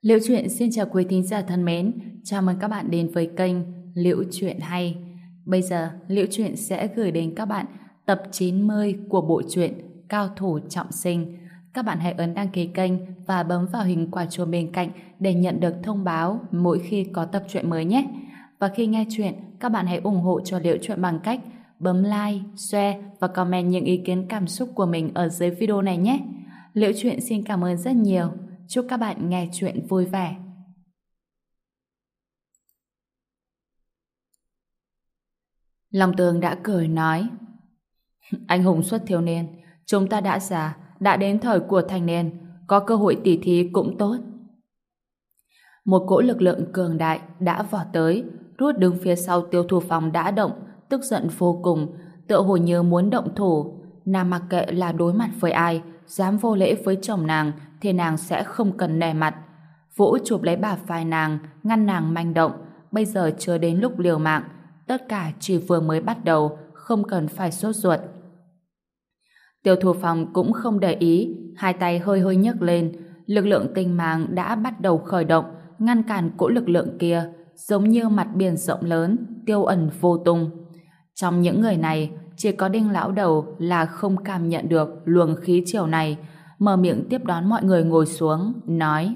Liễu Chuyện xin chào quý thính giả thân mến, chào mừng các bạn đến với kênh Liễu Chuyện Hay. Bây giờ, Liễu Chuyện sẽ gửi đến các bạn tập 90 của bộ truyện Cao Thủ Trọng Sinh. Các bạn hãy ấn đăng ký kênh và bấm vào hình quả chuông bên cạnh để nhận được thông báo mỗi khi có tập truyện mới nhé. Và khi nghe chuyện, các bạn hãy ủng hộ cho Liễu Chuyện bằng cách bấm like, share và comment những ý kiến cảm xúc của mình ở dưới video này nhé. Liễu Chuyện xin cảm ơn rất nhiều. Chúc các bạn nghe chuyện vui vẻ. Long Tường đã cười nói: Anh hùng xuất thiếu niên, chúng ta đã già, đã đến thời của thành niên, có cơ hội tỉ thí cũng tốt. Một cỗ lực lượng cường đại đã vọt tới, rút đứng phía sau Tiêu Thu Phong đã động, tức giận vô cùng, tựa hồ như muốn động thủ. Nàng mặc kệ là đối mặt với ai, dám vô lễ với chồng nàng thì nàng sẽ không cần nể mặt. Vũ chụp lấy bả vai nàng, ngăn nàng manh động. Bây giờ chưa đến lúc liều mạng, tất cả chỉ vừa mới bắt đầu, không cần phải sốt ruột. Tiêu Thu Phong cũng không để ý, hai tay hơi hơi nhấc lên, lực lượng tinh mang đã bắt đầu khởi động, ngăn cản cỗ lực lượng kia, giống như mặt biển rộng lớn, tiêu ẩn vô tung. Trong những người này, chỉ có Đinh lão đầu là không cảm nhận được luồng khí chiều này, mở miệng tiếp đón mọi người ngồi xuống, nói: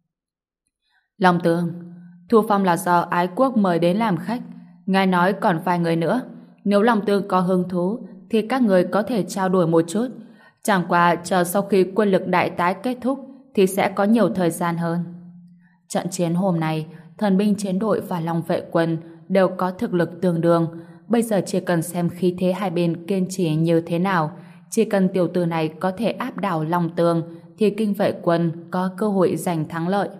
Long Tường, Thu Phong là do Ái Quốc mời đến làm khách, ngài nói còn vài người nữa, nếu Long Tường có hứng thú thì các người có thể trao đổi một chút, chẳng qua chờ sau khi quân lực đại tái kết thúc thì sẽ có nhiều thời gian hơn. Trận chiến hôm nay, thần binh chiến đội và Long vệ quân đều có thực lực tương đương, bây giờ chỉ cần xem khí thế hai bên kiên trì như thế nào, chỉ cần tiểu tử này có thể áp đảo Long Tường thì kinh vệ quân có cơ hội giành thắng lợi.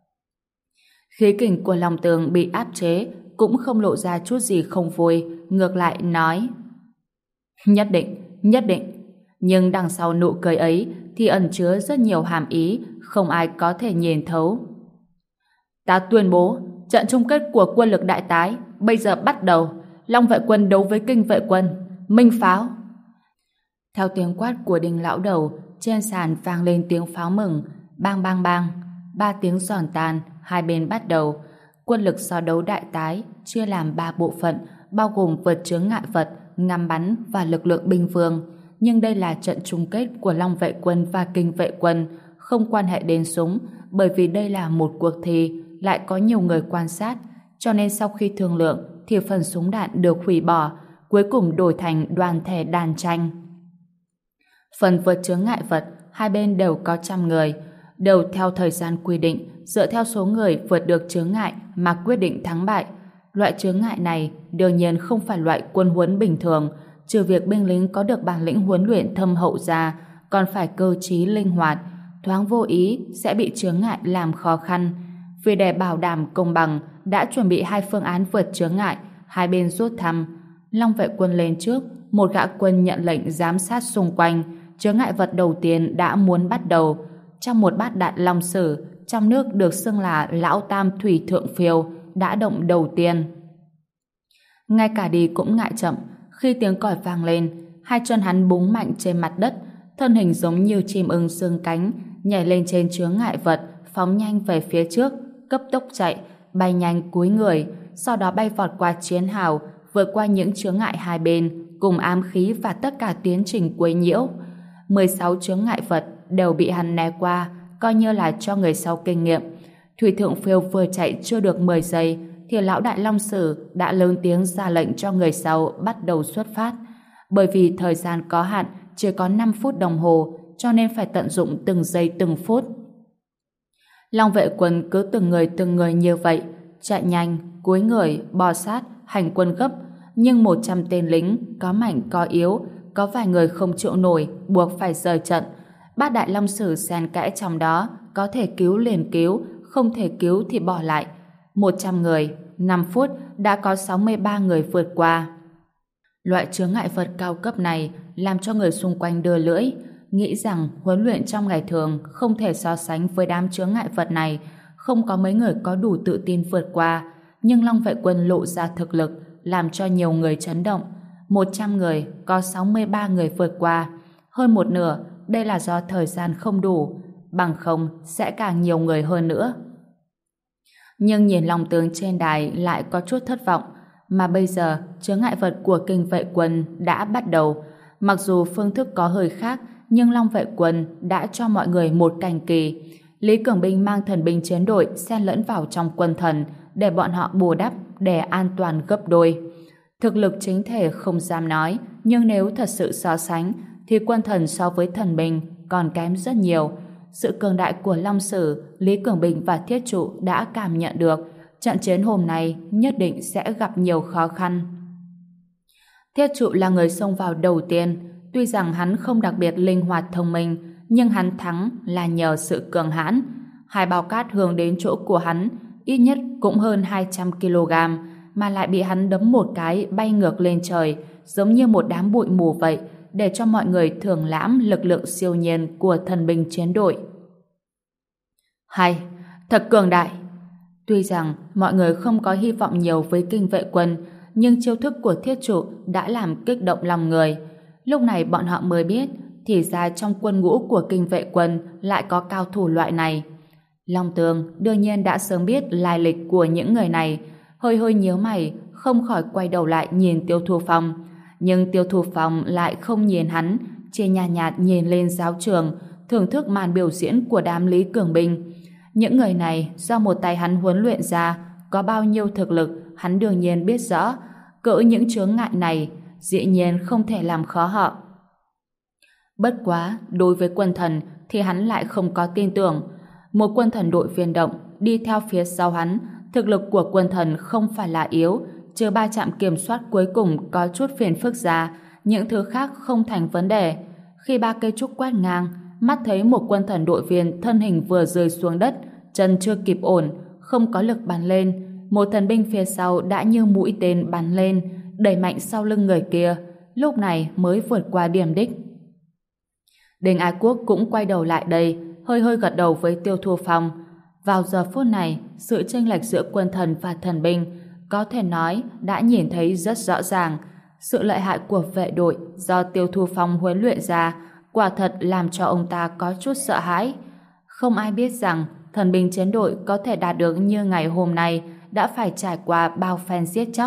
Khí kình của Long Tường bị áp chế cũng không lộ ra chút gì không vui, ngược lại nói: Nhất định, nhất định. Nhưng đằng sau nụ cười ấy thì ẩn chứa rất nhiều hàm ý, không ai có thể nhìn thấu. Ta tuyên bố, trận chung kết của quân lực đại tái bây giờ bắt đầu. Long vệ quân đấu với kinh vệ quân, minh pháo. Theo tiếng quát của Đinh lão đầu, trên sàn vang lên tiếng pháo mừng, bang bang bang, 3 tiếng giòn tan, hai bên bắt đầu. Quân lực so đấu đại tái chia làm 3 bộ phận, bao gồm vượt chướng ngại vật, ngắm bắn và lực lượng binh vương. Nhưng đây là trận chung kết của Long vệ quân và kinh vệ quân, không quan hệ đến súng, bởi vì đây là một cuộc thi, lại có nhiều người quan sát, cho nên sau khi thương lượng thì phần súng đạn được hủy bỏ, cuối cùng đổi thành đoàn thể đàn tranh. Phần vượt chướng ngại vật, hai bên đều có 100 người, đều theo thời gian quy định, dựa theo số người vượt được chướng ngại mà quyết định thắng bại. Loại chướng ngại này đương nhiên không phải loại quân huấn bình thường, trừ việc binh lính có được bản lĩnh huấn luyện thâm hậu ra, còn phải cơ trí linh hoạt, thoáng vô ý sẽ bị chướng ngại làm khó khăn. Vì để bảo đảm công bằng, đã chuẩn bị 2 phương án vượt chướng ngại, hai bên rút thăm. Long vệ quân lên trước, một gã quân nhận lệnh giám sát xung quanh. Chướng ngại vật đầu tiên đã muốn bắt đầu. Trong một bát đạn long sử, trong nước được xưng là Lão Tam Thủy Thượng Phiêu, đã động đầu tiên. Ngay cả đi cũng ngại chậm, khi tiếng còi vang lên, hai chân hắn búng mạnh trên mặt đất, thân hình giống như chim ưng xương cánh, nhảy lên trên chướng ngại vật, phóng nhanh về phía trước, cấp tốc chạy, bay nhanh cúi người, sau đó bay vọt qua chiến hào, vượt qua những chướng ngại hai bên, cùng ám khí và tất cả tiến trình quấy nhiễu. 16 chướng ngại vật đều bị hắn né qua, coi như là cho người sau kinh nghiệm. Thủy Thượng Phiêu vừa chạy chưa được 10 giây, thì lão đại Long Sử đã lớn tiếng ra lệnh cho người sau bắt đầu xuất phát. Bởi vì thời gian có hạn, chỉ có 5 phút đồng hồ, cho nên phải tận dụng từng giây từng phút. Long vệ quân cứ từng người như vậy, chạy nhanh, cúi người, bò sát, hành quân gấp, nhưng 100 tên lính, có mạnh có yếu, có vài người không chịu nổi, buộc phải rời trận. Bát đại Long Sử xen kẽ trong đó, có thể cứu liền cứu, không thể cứu thì bỏ lại. 100 người, 5 phút đã có 63 người vượt qua. Loại chướng ngại vật cao cấp này làm cho người xung quanh đưa lưỡi, nghĩ rằng huấn luyện trong ngày thường không thể so sánh với đám chướng ngại vật này, không có mấy người có đủ tự tin vượt qua. Nhưng Long vệ quân lộ ra thực lực, làm cho nhiều người chấn động. 100 người, có 63 người vượt qua. Hơn một nửa, đây là do thời gian không đủ, bằng không sẽ càng nhiều người hơn nữa. Nhưng nhìn lòng tướng trên đài lại có chút thất vọng, mà bây giờ chướng ngại vật của kinh vệ quân đã bắt đầu. Mặc dù phương thức có hơi khác, nhưng Long vệ quân đã cho mọi người một cảnh kỳ. Lý Cường Binh mang thần binh chiến đội xen lẫn vào trong quân thần để bọn họ bù đắp, để an toàn gấp đôi. Thực lực chính thể không dám nói, nhưng nếu thật sự so sánh thì quân thần so với thần binh còn kém rất nhiều. Sự cường đại của Long Sử, Lý Cường Binh và Thiết Trụ đã cảm nhận được trận chiến hôm nay nhất định sẽ gặp nhiều khó khăn. Thiết Trụ là người xông vào đầu tiên, tuy rằng hắn không đặc biệt linh hoạt thông minh, nhưng hắn thắng là nhờ sự cường hãn. Hai bao cát hướng đến chỗ của hắn, ít nhất cũng hơn 200 kg, mà lại bị hắn đấm một cái bay ngược lên trời, giống như một đám bụi mù vậy, để cho mọi người thưởng lãm lực lượng siêu nhiên của thần binh chiến đội. Hay, thật cường đại! Tuy rằng mọi người không có hy vọng nhiều với kinh vệ quân, nhưng chiêu thức của Thiết Trụ đã làm kích động lòng người. Lúc này bọn họ mới biết, thì ra trong quân ngũ của kinh vệ quân lại có cao thủ loại này. Long Tường đương nhiên đã sớm biết lai lịch của những người này, hơi hơi nhíu mày, không khỏi quay đầu lại nhìn Tiêu Thu Phong. Nhưng Tiêu Thu Phong lại không nhìn hắn, chỉ nhạt nhạt nhìn lên giáo trường, thưởng thức màn biểu diễn của đám Lý Cường Binh. Những người này do một tay hắn huấn luyện ra, có bao nhiêu thực lực hắn đương nhiên biết rõ. Cỡ những chướng ngại này dĩ nhiên không thể làm khó họ. Bất quá, đối với quân thần thì hắn lại không có tin tưởng. Một quân thần đội viên động đi theo phía sau hắn, thực lực của quân thần không phải là yếu, trừ 3 trạm kiểm soát cuối cùng có chút phiền phức ra, những thứ khác không thành vấn đề. Khi 3 cây trúc quét ngang, mắt thấy một quân thần đội viên thân hình vừa rơi xuống đất, chân chưa kịp ổn, không có lực bắn lên, một thần binh phía sau đã như mũi tên bắn lên, đẩy mạnh sau lưng người kia, lúc này mới vượt qua điểm đích. Đinh Ái Quốc cũng quay đầu lại đây, hơi hơi gật đầu với Tiêu Thu Phong. Vào giờ phút này, sự chênh lệch giữa quân thần và thần binh có thể nói đã nhìn thấy rất rõ ràng. Sự lợi hại của vệ đội do Tiêu Thu Phong huấn luyện ra quả thật làm cho ông ta có chút sợ hãi. Không ai biết rằng thần binh chiến đội có thể đạt được như ngày hôm nay đã phải trải qua bao phen giết chóc.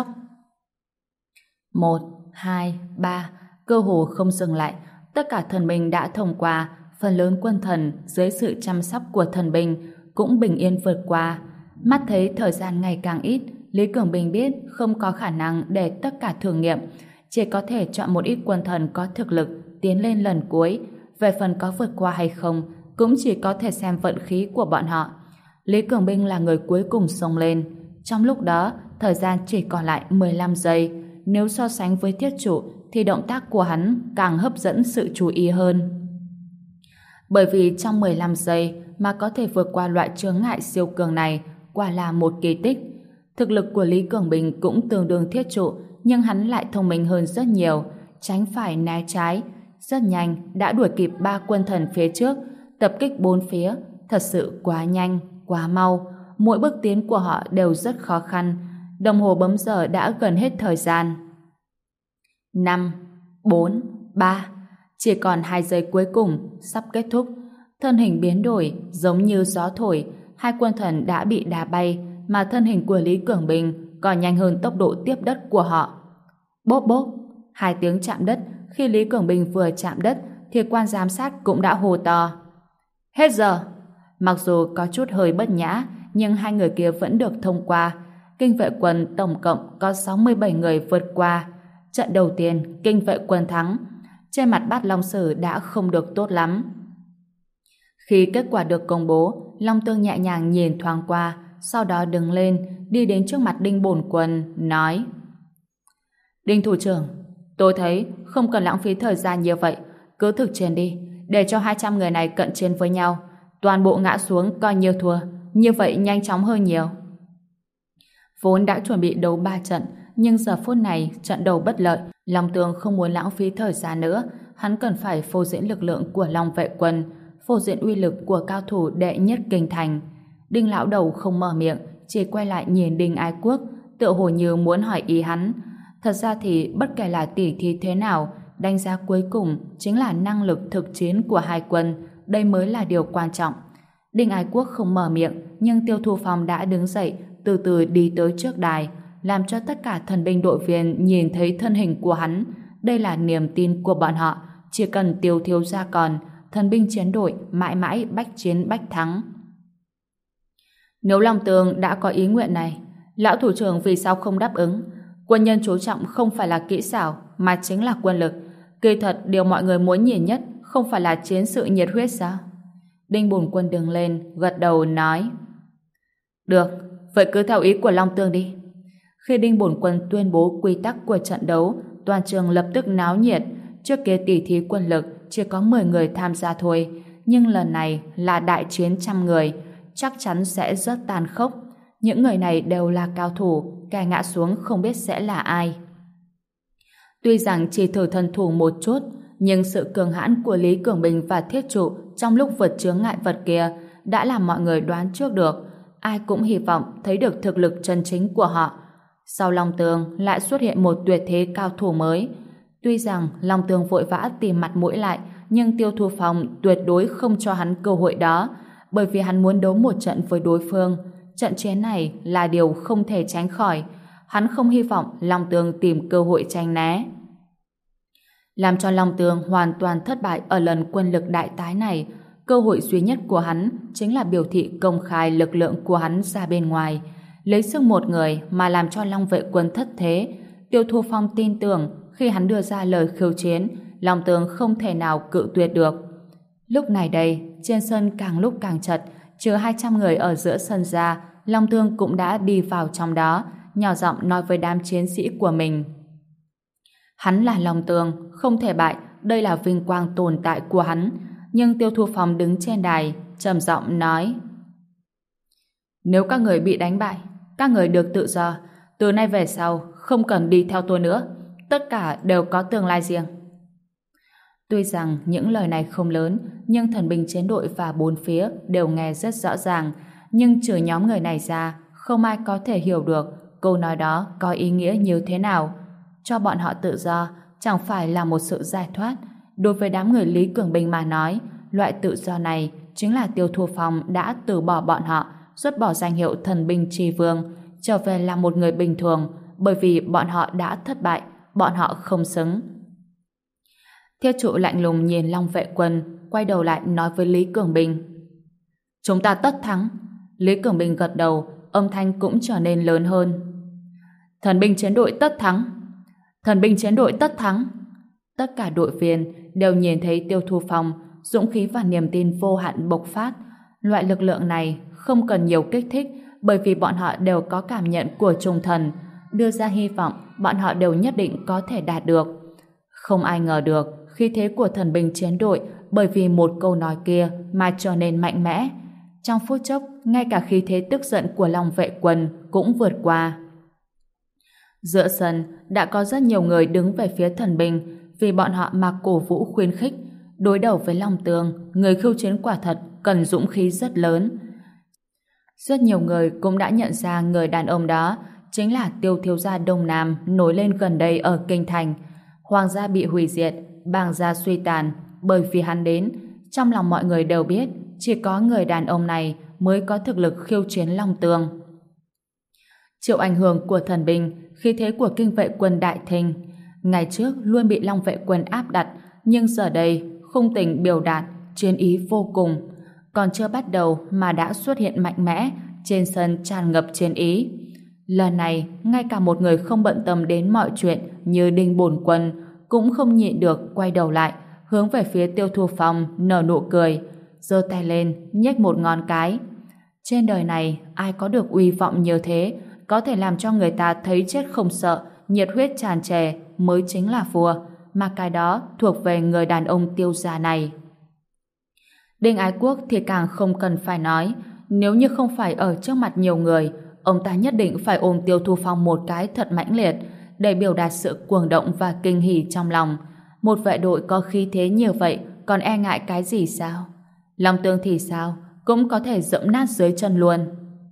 1, 2, 3, cơ hồ không dừng lại, tất cả thần binh đã thông qua, phần lớn quân thần dưới sự chăm sóc của thần binh cũng bình yên vượt qua. Mắt thấy thời gian ngày càng ít, Lý Cường Bình biết không có khả năng để tất cả thử nghiệm, chỉ có thể chọn một ít quân thần có thực lực tiến lên lần cuối. Về phần có vượt qua hay không cũng chỉ có thể xem vận khí của bọn họ. Lý Cường Bình là người cuối cùng xông lên. Trong lúc đó, thời gian chỉ còn lại 15 giây. Nếu so sánh với Thiết Trụ thì động tác của hắn càng hấp dẫn sự chú ý hơn. Bởi vì trong 15 giây mà có thể vượt qua loại chướng ngại siêu cường này quả là một kỳ tích. Thực lực của Lý Cường Bình cũng tương đương Thiết Trụ, nhưng hắn lại thông minh hơn rất nhiều, tránh phải né trái. Rất nhanh đã đuổi kịp 3 quân thần phía trước, tập kích 4 phía, thật sự quá nhanh, quá mau. Mỗi bước tiến của họ đều rất khó khăn. Đồng hồ bấm giờ đã gần hết thời gian. 5, 4, 3, chỉ còn 2 giây cuối cùng, sắp kết thúc. Thân hình biến đổi, giống như gió thổi, 2 quân thần đã bị đá bay, mà thân hình của Lý Cường Bình còn nhanh hơn tốc độ tiếp đất của họ. Bốp bốp, 2 tiếng chạm đất. Khi Lý Cường Bình vừa chạm đất thì quan giám sát cũng đã hô to: hết giờ! Mặc dù có chút hơi bất nhã, nhưng 2 người kia vẫn được thông qua. Kinh vệ quân tổng cộng có 67 người vượt qua. Trận đầu tiên, kinh vệ quân thắng. Trên mặt Bát Long Sử đã không được tốt lắm. Khi kết quả được công bố, Long Tương nhẹ nhàng nhìn thoáng qua, sau đó đứng lên, đi đến trước mặt Đinh Bổn Quân, nói: Đinh thủ trưởng, tôi thấy không cần lãng phí thời gian như vậy, cứ thực chiến đi, để cho 200 người này cận chiến với nhau, toàn bộ ngã xuống coi như thua, như vậy nhanh chóng hơn nhiều. Vốn đã chuẩn bị đấu 3 trận, nhưng giờ phút này trận đầu bất lợi, Long Tương không muốn lãng phí thời gian nữa, hắn cần phải phô diễn lực lượng của Long vệ quân, phô diễn uy lực của cao thủ đệ nhất kinh thành. Đinh lão đầu không mở miệng, chỉ quay lại nhìn Đinh Ái Quốc, tựa hồ như muốn hỏi ý hắn. Thật ra thì bất kể là tỉ thí thế nào, đánh giá cuối cùng chính là năng lực thực chiến của hai quân, đây mới là điều quan trọng. Đinh Ái Quốc không mở miệng, nhưng Tiêu Thu Phong đã đứng dậy, từ từ đi tới trước đài, làm cho tất cả thần binh đội viên nhìn thấy thân hình của hắn. Đây là niềm tin của bọn họ, chỉ cần Tiêu thiếu gia còn, thần binh chiến đội mãi mãi bách chiến bách thắng. Nếu Long Tường đã có ý nguyện này, lão thủ trưởng vì sao không đáp ứng? Quân nhân chú trọng không phải là kỹ xảo, mà chính là quân lực. Kỳ thật, điều mọi người muốn nhìn nhất không phải là chiến sự nhiệt huyết sao? Đinh Bổn Quân đứng lên, gật đầu nói: Được, vậy cứ theo ý của Long Tường đi. Khi Đinh Bổn Quân tuyên bố quy tắc của trận đấu, toàn trường lập tức náo nhiệt. Trước kia tỷ thí quân lực chỉ có 10 người tham gia thôi, nhưng lần này là đại chiến trăm người, chắc chắn sẽ rất tàn khốc. Những người này đều là cao thủ, kẻ ngã xuống không biết sẽ là ai. Tuy rằng chỉ thử thân thủ một chút, nhưng sự cường hãn của Lý Cường Bình và Thiết Trụ trong lúc vượt chướng ngại vật kia đã làm mọi người đoán trước được. Ai cũng hy vọng thấy được thực lực chân chính của họ. Sau Long Tường lại xuất hiện một tuyệt thế cao thủ mới. Tuy rằng Long Tường vội vã tìm mặt mũi lại, nhưng Tiêu Thu Phong tuyệt đối không cho hắn cơ hội đó, bởi vì hắn muốn đấu một trận với đối phương. Trận chiến này là điều không thể tránh khỏi. Hắn không hy vọng Long Tường tìm cơ hội tranh né. Làm cho Long Tường hoàn toàn thất bại ở lần quân lực đại tái này, cơ hội duy nhất của hắn chính là biểu thị công khai lực lượng của hắn ra bên ngoài, lấy sức một người mà làm cho Long Vệ Quân thất thế. Tiêu Thu Phong tin tưởng khi hắn đưa ra lời khiêu chiến, Long Tường không thể nào cự tuyệt được. Lúc này đây, trên sân càng lúc càng chật, trừ 200 người ở giữa sân ra, Long Tường cũng đã đi vào trong đó, nhỏ giọng nói với đám chiến sĩ của mình: Hắn là Long Tường, không thể bại, đây là vinh quang tồn tại của hắn. Nhưng Tiêu Thu Phong đứng trên đài, trầm giọng nói: Nếu các người bị đánh bại, các người được tự do, từ nay về sau không cần đi theo tôi nữa, tất cả đều có tương lai riêng. Tuy rằng những lời này không lớn, nhưng thần binh chiến đội và bốn phía đều nghe rất rõ ràng, nhưng trừ nhóm người này ra, không ai có thể hiểu được câu nói đó có ý nghĩa như thế nào. Cho bọn họ tự do chẳng phải là một sự giải thoát. Đối với đám người Lý Cường Bình mà nói, loại tự do này chính là Tiêu Thu Phong đã từ bỏ bọn họ, rút bỏ danh hiệu thần binh tri vương, trở về là một người bình thường, bởi vì bọn họ đã thất bại, bọn họ không xứng. Thiết Trụ lạnh lùng nhìn Long Vệ Quân, quay đầu lại nói với Lý Cường Bình: Chúng ta tất thắng. Lý Cường Bình gật đầu, âm thanh cũng trở nên lớn hơn: Thần binh chiến đội tất thắng. Thần binh chiến đội tất thắng. Tất cả đội viên đều nhìn thấy Tiêu Thu Phong, dũng khí và niềm tin vô hạn bộc phát. Loại lực lượng này không cần nhiều kích thích, bởi vì bọn họ đều có cảm nhận của trung thần, đưa ra hy vọng bọn họ đều nhất định có thể đạt được. Không ai ngờ được khí thế của thần binh chiến đội bởi vì một câu nói kia mà trở nên mạnh mẽ. Trong phút chốc, ngay cả khí thế tức giận của Long Vệ Quân cũng vượt qua. Giữa sân đã có rất nhiều người đứng về phía thần binh, vì bọn họ mà cổ vũ khuyến khích. Đối đầu với Long Tường, người khiêu chiến quả thật cần dũng khí rất lớn. Rất nhiều người cũng đã nhận ra người đàn ông đó chính là Tiêu thiếu gia Đông Nam nổi lên gần đây ở Kinh Thành. Hoàng gia bị hủy diệt, bàng gia suy tàn bởi vì hắn đến. Trong lòng mọi người đều biết chỉ có người đàn ông này mới có thực lực khiêu chiến Long Tường. Chịu ảnh hưởng của thần binh, khí thế của Kinh Vệ Quân đại thịnh. Ngày trước luôn bị Long Vệ Quân áp đặt, nhưng giờ đây khung tình biểu đạt, chiến ý vô cùng. Còn chưa bắt đầu mà đã xuất hiện mạnh mẽ, trên sân tràn ngập chiến ý. Lần này, ngay cả một người không bận tâm đến mọi chuyện như Đinh Bổn Quân cũng không nhịn được quay đầu lại, hướng về phía Tiêu Thu Phong nở nụ cười, giơ tay lên, nhếch một ngón cái. Trên đời này, ai có được uy vọng như thế, có thể làm cho người ta thấy chết không sợ, nhiệt huyết tràn trề mới chính là vua, mà cái đó thuộc về người đàn ông Tiêu gia này. Đinh Ái Quốc thì càng không cần phải nói, nếu như không phải ở trước mặt nhiều người, ông ta nhất định phải ôm Tiêu Thu Phong một cái thật mãnh liệt để biểu đạt sự cuồng động và kinh hỉ trong lòng. Một vệ đội có khí thế như vậy còn e ngại cái gì sao? Long Tường thì sao? Cũng có thể dẫm nát dưới chân luôn.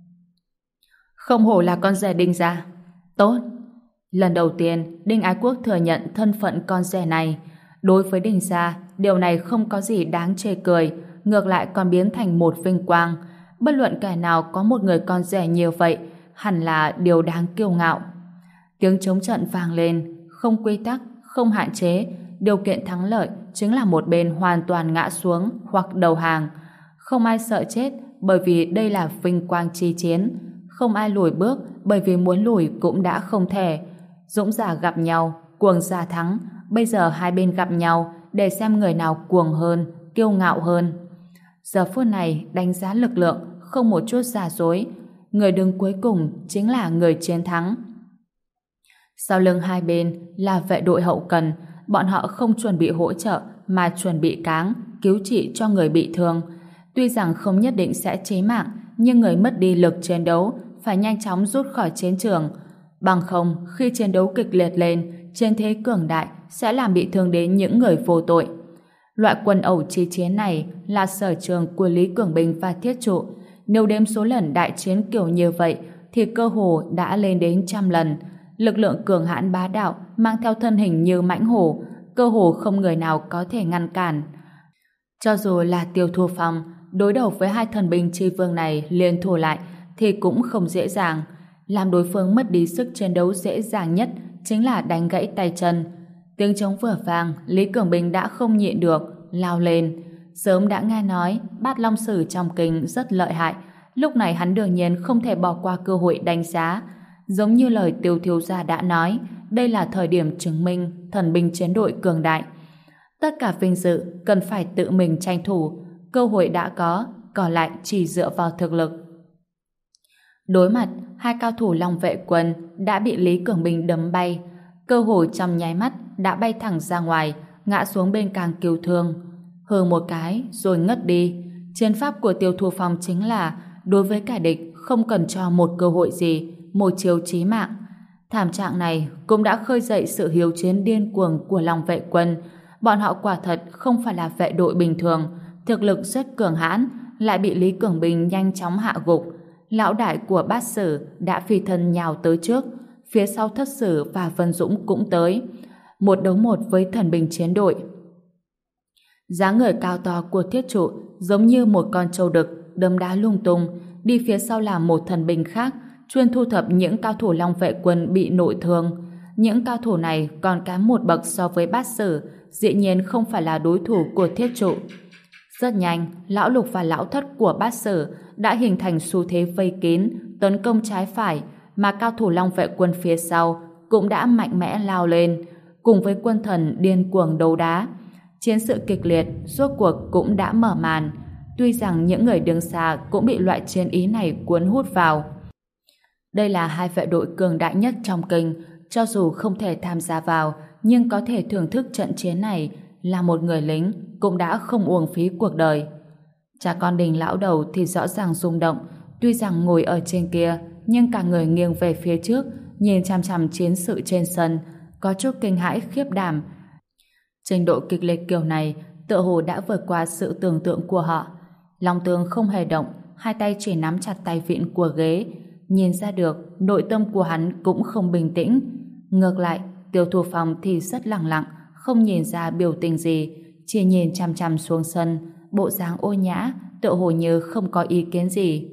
Không hổ là con rể Đinh gia. Tốt. Lần đầu tiên Đinh Ái Quốc thừa nhận thân phận con rể này. Đối với Đinh gia, điều này không có gì đáng chê cười, ngược lại còn biến thành một vinh quang. Bất luận kẻ nào có một người con rể như vậy hẳn là điều đáng kiêu ngạo. Tiếng trống trận vang lên, không quy tắc, không hạn chế, điều kiện thắng lợi chính là một bên hoàn toàn ngã xuống hoặc đầu hàng. Không ai sợ chết bởi vì đây là vinh quang chi chiến, không ai lùi bước bởi vì muốn lùi cũng đã không thể. Dũng giả gặp nhau, cuồng giả thắng, bây giờ hai bên gặp nhau để xem người nào cuồng hơn, kiêu ngạo hơn. Giờ phút này đánh giá lực lượng không một chút giả dối, người đứng cuối cùng chính là người chiến thắng. Sau lưng hai bên là vệ đội hậu cần, bọn họ không chuẩn bị hỗ trợ mà chuẩn bị cáng, cứu trị cho người bị thương. Tuy rằng không nhất định sẽ chí mạng, nhưng người mất đi lực chiến đấu phải nhanh chóng rút khỏi chiến trường. Bằng không, khi chiến đấu kịch liệt lên, chiến thế cường đại sẽ làm bị thương đến những người vô tội. Loại quần ẩu chi chiến này là sở trường của Lý Cường Bình và Thiết Trụ. Nếu đếm số lần đại chiến kiểu như vậy thì cơ hồ đã lên đến 100 lần. Lực lượng cường hãn bá đạo mang theo thân hình như mãnh hổ, cơ hồ không người nào có thể ngăn cản. Cho dù là Tiêu Thu Phong đối đầu với hai thần binh chi vương này liên thủ lại thì cũng không dễ dàng. Làm đối phương mất đi sức chiến đấu dễ dàng nhất chính là đánh gãy tay chân. Tiếng trống vừa vang, Lý Cường Bình đã không nhịn được, lao lên. Sớm đã nghe nói Bát Long Sử trong kinh rất lợi hại, lúc này hắn đương nhiên không thể bỏ qua cơ hội đánh giá. Giống như lời Tiêu thiếu gia đã nói, đây là thời điểm chứng minh thần binh chiến đội cường đại. Tất cả vinh dự cần phải tự mình tranh thủ, cơ hội đã có, còn lại chỉ dựa vào thực lực. Đối mặt, hai cao thủ Long Vệ Quân đã bị Lý Cường Bình đấm bay, cơ hội trong nháy mắt đã bay thẳng ra ngoài, ngã xuống bên càng cứu thương. Hừ một cái rồi ngất đi. Chiến pháp của Tiêu Thu Phong chính là đối với kẻ địch không cần cho một cơ hội gì, một chiêu chí mạng. Thảm trạng này cũng đã khơi dậy sự hiếu chiến điên cuồng của Long Vệ Quân. Bọn họ quả thật không phải là vệ đội bình thường, thực lực rất cường hãn, lại bị Lý Cường Bình nhanh chóng hạ gục. Lão đại của Bát Sử đã phi thân nhào tới trước, phía sau Thất Sử và Vân Dũng cũng tới. Một đấu một với thần binh chiến đội. Dáng người cao to của Thiết Trụ giống như một con trâu đực đấm đá lung tung, đi phía sau là một thần binh khác chuyên thu thập những cao thủ Long Vệ Quân bị nội thương. Những cao thủ này còn kém một bậc so với Bát Sử, dĩ nhiên không phải là đối thủ của Thiết Trụ. Rất nhanh, Lão Lục và Lão Thất của Bát Sử đã hình thành xu thế vây kín, tấn công trái phải, mà cao thủ Long Vệ Quân phía sau cũng đã mạnh mẽ lao lên, cùng với quân thần điên cuồng đấu đá. Chiến sự kịch liệt rốt cuộc cũng đã mở màn. Tuy rằng những người đứng xa cũng bị loại chiến ý này cuốn hút vào. Đây là hai vệ đội cường đại nhất trong kinh, cho dù không thể tham gia vào, nhưng có thể thưởng thức trận chiến này, là một người lính cũng đã không uổng phí cuộc đời. Cha con Đình lão đầu thì rõ ràng rung động, tuy rằng ngồi ở trên kia, nhưng cả người nghiêng về phía trước, nhìn chằm chằm chiến sự trên sân, có chút kinh hãi khiếp đảm. Trình độ kịch liệt kiểu này tựa hồ đã vượt qua sự tưởng tượng của họ. Long Tương không hề động, hai tay chỉ nắm chặt tay vịn của ghế. Nhìn ra được nội tâm của hắn cũng không bình tĩnh. Ngược lại, Tiêu Thu Phong thì rất lặng lặng, không nhìn ra biểu tình gì, chỉ nhìn chằm chằm xuống sân, bộ dáng ô nhã, tựa hồ như không có ý kiến gì.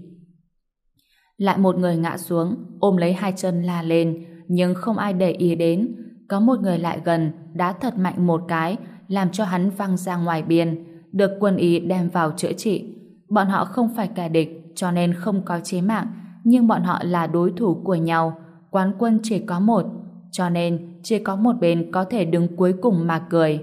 Lại một người ngã xuống, ôm lấy hai chân la lên, nhưng không ai để ý đến. Có một người lại gần, đá thật mạnh một cái, làm cho hắn văng ra ngoài biên, được quân y đem vào chữa trị. Bọn họ không phải kẻ địch, cho nên không có chí mạng, nhưng bọn họ là đối thủ của nhau. Quán quân chỉ có một, cho nên chỉ có một bên có thể đứng cuối cùng mà cười.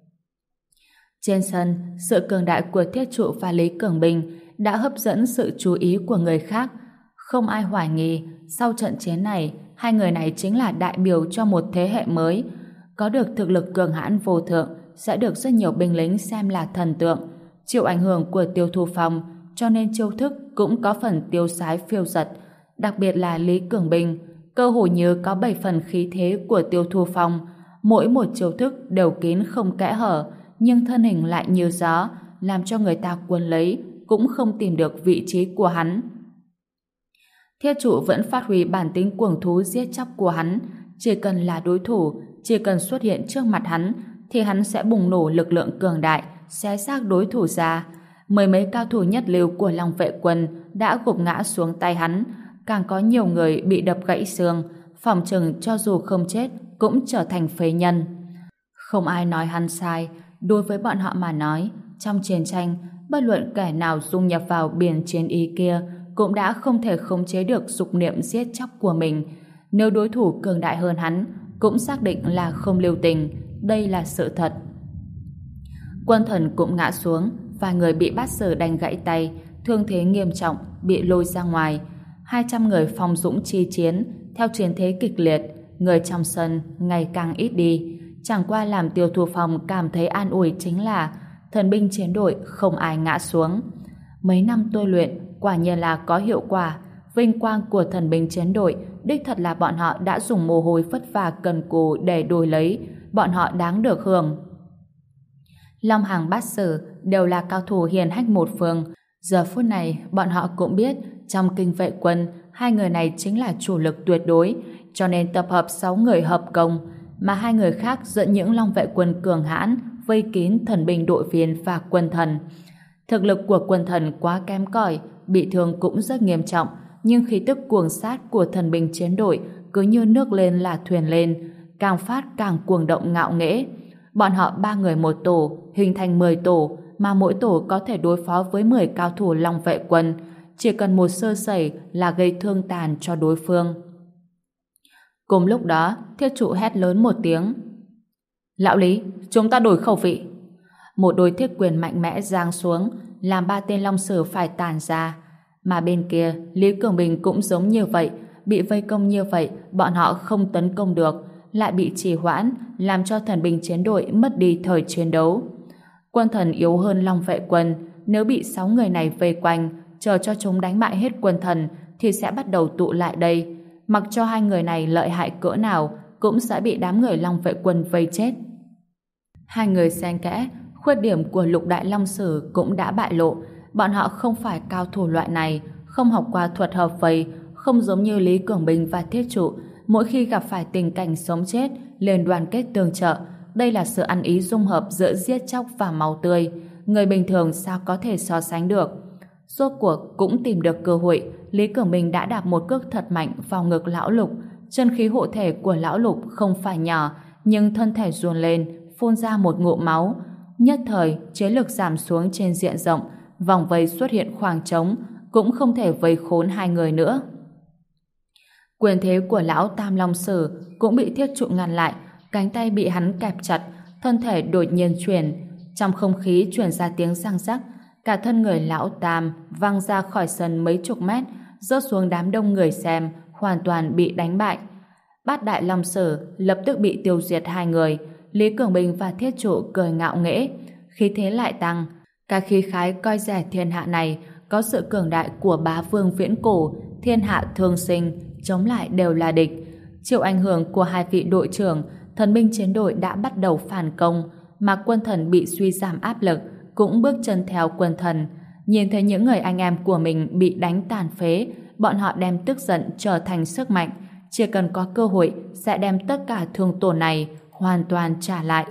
Trên sân, sự cường đại của Thiết Trụ và Lý Cường Bình đã hấp dẫn sự chú ý của người khác. Không ai hoài nghi, sau trận chiến này, hai người này chính là đại biểu cho một thế hệ mới. Có được thực lực cường hãn vô thượng, sẽ được rất nhiều binh lính xem là thần tượng. Chịu ảnh hưởng của Tiêu Thu Phong, cho nên chiêu thức cũng có phần tiêu sái phiêu dật. Đặc biệt là Lý Cường Bình, cơ hồ như có 7 phần khí thế của Tiêu Thu Phong. Mỗi một chiêu thức đều kín không kẽ hở, nhưng thân hình lại như gió, làm cho người ta cuốn lấy, cũng không tìm được vị trí của hắn. Thiết Trụ vẫn phát huy bản tính cuồng thú giết chóc của hắn, chỉ cần là đối thủ, chỉ cần xuất hiện trước mặt hắn, thì hắn sẽ bùng nổ lực lượng cường đại, xé xác đối thủ ra. Mười mấy cao thủ nhất lưu của Long vệ quân đã gục ngã xuống tay hắn, càng có nhiều người bị đập gãy xương, phỏng chừng cho dù không chết cũng trở thành phế nhân. Không ai nói hắn sai, đối với bọn họ mà nói, trong chiến tranh, bất luận kẻ nào dung nhập vào biển chiến ý kia cũng đã không thể khống chế được dục niệm giết chóc của mình. Nếu đối thủ cường đại hơn hắn, cũng xác định là không lưu tình, đây là sự thật. Quân Thần cũng ngã xuống, vài người bị Bát Sử đánh gãy tay, thương thế nghiêm trọng, bị lôi ra ngoài. 200 người phong dũng chi chiến, theo chiến thế kịch liệt, người trong sân ngày càng ít đi. Chẳng qua làm Tiêu Thu Phong cảm thấy an ủi chính là thần binh chiến đội không ai ngã xuống. Mấy năm tôi luyện quả nhiên là có hiệu quả. Vinh quang của thần binh chiến đội đích thật là bọn họ đã dùng mồ hôi vất vả cần cù để đổi lấy, bọn họ đáng được hưởng. Long Hằng Bát Sử đều là cao thủ hiền hách một phương. Giờ phút này bọn họ cũng biết trong kinh vệ quân hai người này chính là chủ lực tuyệt đối, cho nên tập hợp 6 người hợp công, mà hai người khác dẫn những Long vệ quân cường hãn vây kín thần binh đội viên và quân thần. Thực lực của quân thần quá kém cỏi, bị thương cũng rất nghiêm trọng, nhưng khí tức cuồng sát của thần binh chiến đội cứ như nước lên là thuyền lên, càng phát càng cuồng động ngạo nghễ. Bọn họ 3 người một tổ, hình thành 10 tổ, mà mỗi tổ có thể đối phó với 10 cao thủ Long vệ quân, chỉ cần một sơ sẩy là gây thương tàn cho đối phương. Cùng lúc đó, Thiết Trụ hét lớn một tiếng: "Lão Lý, chúng ta đổi khẩu vị!" Một đôi thiết quyền mạnh mẽ giáng xuống, làm 3 tên Long Sử phải tàn ra. Mà bên kia, Lý Cường Bình cũng giống như vậy, bị vây công như vậy, bọn họ không tấn công được, lại bị trì hoãn, làm cho thần binh chiến đội mất đi thời chiến đấu. Quân thần yếu hơn Long vệ quân, nếu bị 6 người này vây quanh, chờ cho chúng đánh bại hết quân thần, thì sẽ bắt đầu tụ lại đây. Mặc cho hai người này lợi hại cỡ nào, cũng sẽ bị đám người Long vệ quân vây chết. Hai người xen kẽ, khuyết điểm của Lục Đại Long Sử cũng đã bại lộ. Bọn họ không phải cao thủ loại này, không học qua thuật hợp vây, không giống như Lý Cường Bình và Thiết Trụ, mỗi khi gặp phải tình cảnh sống chết liền đoàn kết tương trợ. Đây là sự ăn ý dung hợp giữa giết chóc và máu tươi, người bình thường sao có thể so sánh được. Rốt cuộc cũng tìm được cơ hội, Lý Cường Bình đã đạp một cước thật mạnh vào ngực Lão Lục. Chân khí hộ thể của Lão Lục không phải nhỏ, nhưng thân thể run lên, phun ra một ngụm máu. Nhất thời chiến lực giảm xuống trên diện rộng, vòng vây xuất hiện khoảng trống, cũng không thể vây khốn hai người nữa. Quyền thế của Lão Tam Long Sử cũng bị Thiết Trụ ngăn lại, cánh tay bị hắn kẹp chặt, thân thể đột nhiên chuyển, trong không khí truyền ra tiếng răng rắc, cả thân người Lão Tam văng ra khỏi sân mấy chục mét, rớt xuống đám đông người xem, hoàn toàn bị đánh bại. Bát Đại Long Sử lập tức bị tiêu diệt hai người. Lý Cường Bình và Thiết Trụ cười ngạo nghễ, khí thế lại tăng. Cái khí khái coi rẻ thiên hạ này có sự cường đại của bá vương viễn cổ, thiên hạ thương sinh, chống lại đều là địch. Chịu ảnh hưởng của hai vị đội trưởng, thần binh chiến đội đã bắt đầu phản công, mà quân thần bị suy giảm áp lực cũng bước chân theo quân thần. Nhìn thấy những người anh em của mình bị đánh tàn phế, bọn họ đem tức giận trở thành sức mạnh, chỉ cần có cơ hội sẽ đem tất cả thương tổn này hoàn toàn trả lại.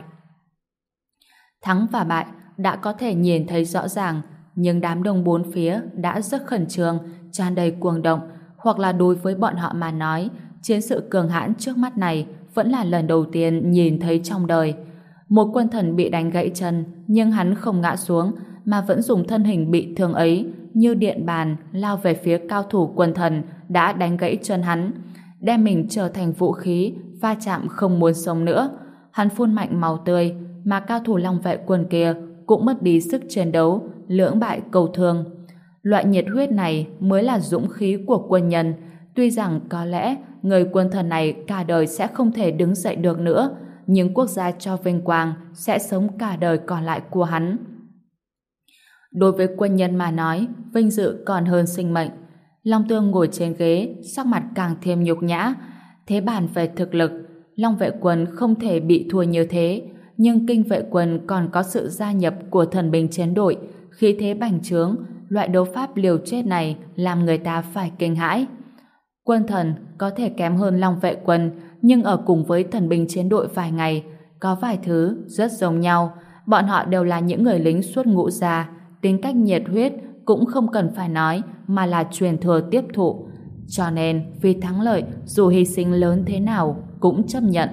Thắng và bại đã có thể nhìn thấy rõ ràng, nhưng đám đông bốn phía đã rất khẩn trương, tràn đầy cuồng động, hoặc là đối với bọn họ mà nói, chiến sự cường hãn trước mắt này vẫn là lần đầu tiên nhìn thấy trong đời. Một quân thần bị đánh gãy chân, nhưng hắn không ngã xuống, mà vẫn dùng thân hình bị thương ấy như điện bàn lao về phía cao thủ quân thần đã đánh gãy chân hắn, đem mình trở thành vũ khí, va chạm không muốn sống nữa. Hắn phun mạnh máu tươi, mà cao thủ Long vệ quân kia cũng mất đi sức chiến đấu, lưỡng bại cầu thương. Loại nhiệt huyết này mới là dũng khí của quân nhân. Tuy rằng có lẽ người quân thần này cả đời sẽ không thể đứng dậy được nữa, nhưng quốc gia cho vinh quang sẽ sống cả đời còn lại của hắn. Đối với quân nhân mà nói, vinh dự còn hơn sinh mệnh. Long Tương ngồi trên ghế, sắc mặt càng thêm nhục nhã. Thế bàn về thực lực, Long vệ quân không thể bị thua như thế, nhưng kinh vệ quân còn có sự gia nhập của thần binh chiến đội, khí thế bành trướng. Loại đấu pháp liều chết này làm người ta phải kinh hãi. Quân thần có thể kém hơn Long vệ quân, nhưng ở cùng với thần binh chiến đội vài ngày, có vài thứ rất giống nhau. Bọn họ đều là những người lính xuất ngũ ra, tính cách nhiệt huyết cũng không cần phải nói mà là truyền thừa tiếp thụ. Cho nên vì thắng lợi dù hy sinh lớn thế nào cũng chấp nhận.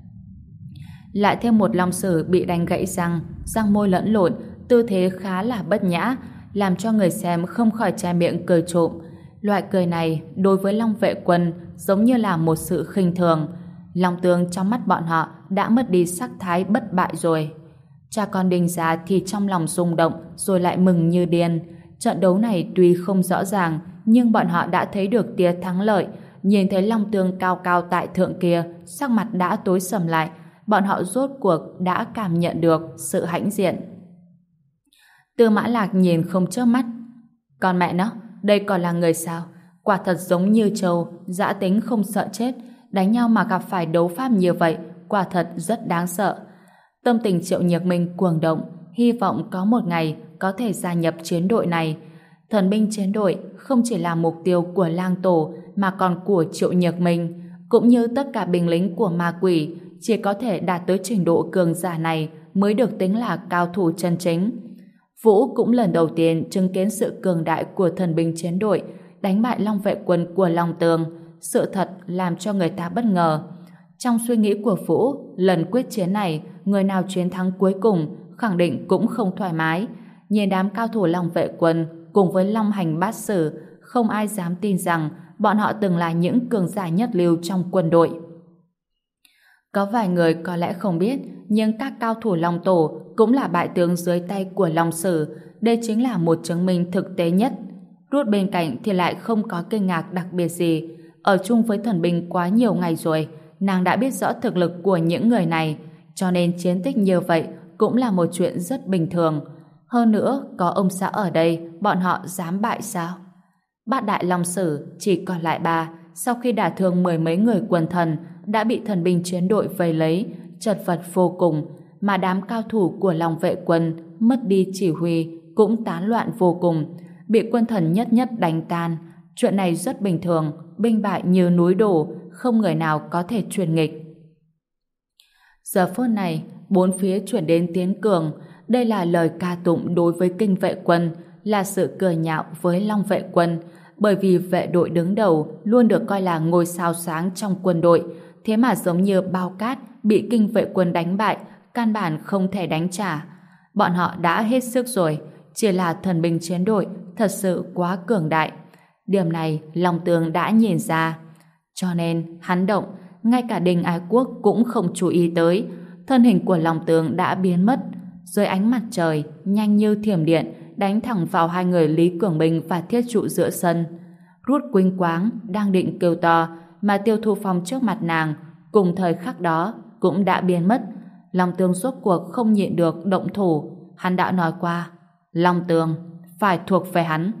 Lại thêm một Long Sử bị đánh gãy răng, răng môi lẫn lộn, tư thế khá là bất nhã, làm cho người xem không khỏi che miệng cười trộm. Loại cười này đối với Long Vệ Quân giống như là một sự khinh thường. Long Tương trong mắt bọn họ đã mất đi sắc thái bất bại rồi. Cha con Đinh Gia thì trong lòng rung động rồi lại mừng như điên. Trận đấu này tuy không rõ ràng nhưng bọn họ đã thấy được tia thắng lợi. Nhìn thấy Long Tương cao cao tại thượng kia, sắc mặt đã tối sầm lại. Bọn họ rốt cuộc đã cảm nhận được sự hãnh diện. Tư Mã Lạc nhìn không chớp mắt. Còn mẹ nó, đây còn là người sao? Quả thật giống như trâu, dã tính không sợ chết, đánh nhau mà gặp phải đấu pháp như vậy, quả thật rất đáng sợ. Tâm tình Triệu Nhược Minh cuồng động, hy vọng có một ngày có thể gia nhập chiến đội này. Thần binh chiến đội không chỉ là mục tiêu của Lang Tổ mà còn của Triệu Nhược Minh, cũng như tất cả binh lính của ma quỷ, chỉ có thể đạt tới trình độ cường giả này mới được tính là cao thủ chân chính. Vũ cũng lần đầu tiên chứng kiến sự cường đại của thần binh chiến đội, đánh bại Long Vệ Quân của Long Tường. Sự thật làm cho người ta bất ngờ. Trong suy nghĩ của Vũ, lần quyết chiến này, người nào chiến thắng cuối cùng khẳng định cũng không thoải mái. Nhìn đám cao thủ Long Vệ Quân cùng với Long Hành Bát Sử, không ai dám tin rằng bọn họ từng là những cường giả nhất lưu trong quân đội. Có vài người có lẽ không biết, nhưng các cao thủ Long Tổ cũng là bại tướng dưới tay của Long Sử. Đây chính là một chứng minh thực tế nhất. Rút bên cạnh thì lại không có kinh ngạc đặc biệt gì. Ở chung với thần binh quá nhiều ngày rồi, nàng đã biết rõ thực lực của những người này, cho nên chiến tích như vậy cũng là một chuyện rất bình thường. Hơn nữa, có ông xã ở đây, bọn họ dám bại sao? Bát đại Long Sử chỉ còn lại 3, sau khi đả thương 10 mấy người quần thần, đã bị thần binh chiến đội vây lấy, chật vật vô cùng, mà đám cao thủ của Long Vệ Quân mất đi chỉ huy, cũng tán loạn vô cùng, bị quân thần nhất nhất đánh tan. Chuyện này rất bình thường, binh bại như núi đổ, không người nào có thể truyền nghịch. Giờ phút này, bốn phía chuyển đến tiếng cường, đây là lời ca tụng đối với Kinh Vệ Quân, là sự cười nhạo với Long Vệ Quân, bởi vì vệ đội đứng đầu luôn được coi là ngôi sao sáng trong quân đội, thế mà giống như bao cát bị Kinh Vệ Quân đánh bại, căn bản không thể đánh trả. Bọn họ đã hết sức rồi, chỉ là thần binh chiến đội thật sự quá cường đại. Điểm này Long Tường đã nhìn ra, cho nên hắn động, ngay cả Đinh Ái Quốc cũng không chú ý tới. Thân hình của Long Tường đã biến mất, dưới ánh mặt trời nhanh như thiểm điện đánh thẳng vào hai người Lý Cường Bình và Thiết Trụ giữa sân. Rút Quỳnh Quáng đang định kêu to, mà Tiêu Thu Phong trước mặt nàng cùng thời khắc đó cũng đã biến mất. Long Tường rốt cuộc không nhịn được động thủ. Hắn đã nói qua, Long Tường phải thuộc về hắn.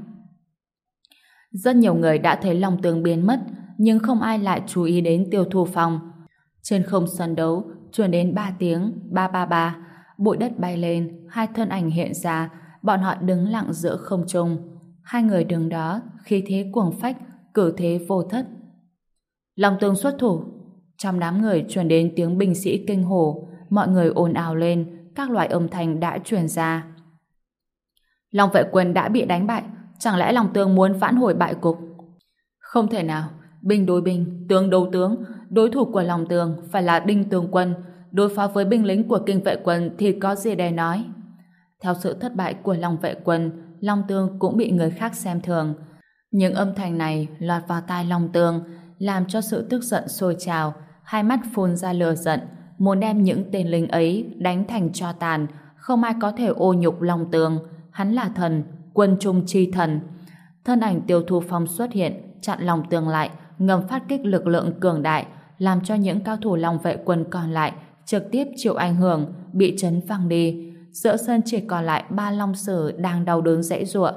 Rất nhiều người đã thấy Long Tường biến mất, nhưng không ai lại chú ý đến Tiêu Thu Phong. Trên không sân đấu truyền đến 3 tiếng ba ba ba, bụi đất bay lên, hai thân ảnh hiện ra, bọn họ đứng lặng giữa không trung. Hai người đứng đó, khí thế cuồng phách, cử thế vô thất. Long Tường xuất thủ. Trong đám người truyền đến tiếng binh sĩ kinh hô, mọi người ồn ào lên, các loại âm thanh đã truyền ra. Long Vệ Quân đã bị đánh bại, chẳng lẽ Long Tường muốn vãn hồi bại cục? Không thể nào, binh đối binh, tướng đấu tướng, đối thủ của Long Tường phải là Đinh Tường Quân, đối phó với binh lính của Kinh Vệ Quân thì có gì để nói. Theo sự thất bại của Long Vệ Quân, Long Tường cũng bị người khác xem thường. Những âm thanh này lọt vào tai Long Tường, làm cho sự tức giận sôi trào, hai mắt phun ra lửa giận, muốn đem những tên lính ấy đánh thành tro tàn. Không ai có thể ô nhục Long Tường, hắn là thần, quân trung chi thần. Thân ảnh Tiêu Thu Phong xuất hiện, chặn Long Tường lại, ngầm phát kích lực lượng cường đại, làm cho những cao thủ Long Vệ Quân còn lại trực tiếp chịu ảnh hưởng, bị chấn văng đi. Giữa sân chỉ còn lại 3 Long Sử đang đau đớn giãy giụa.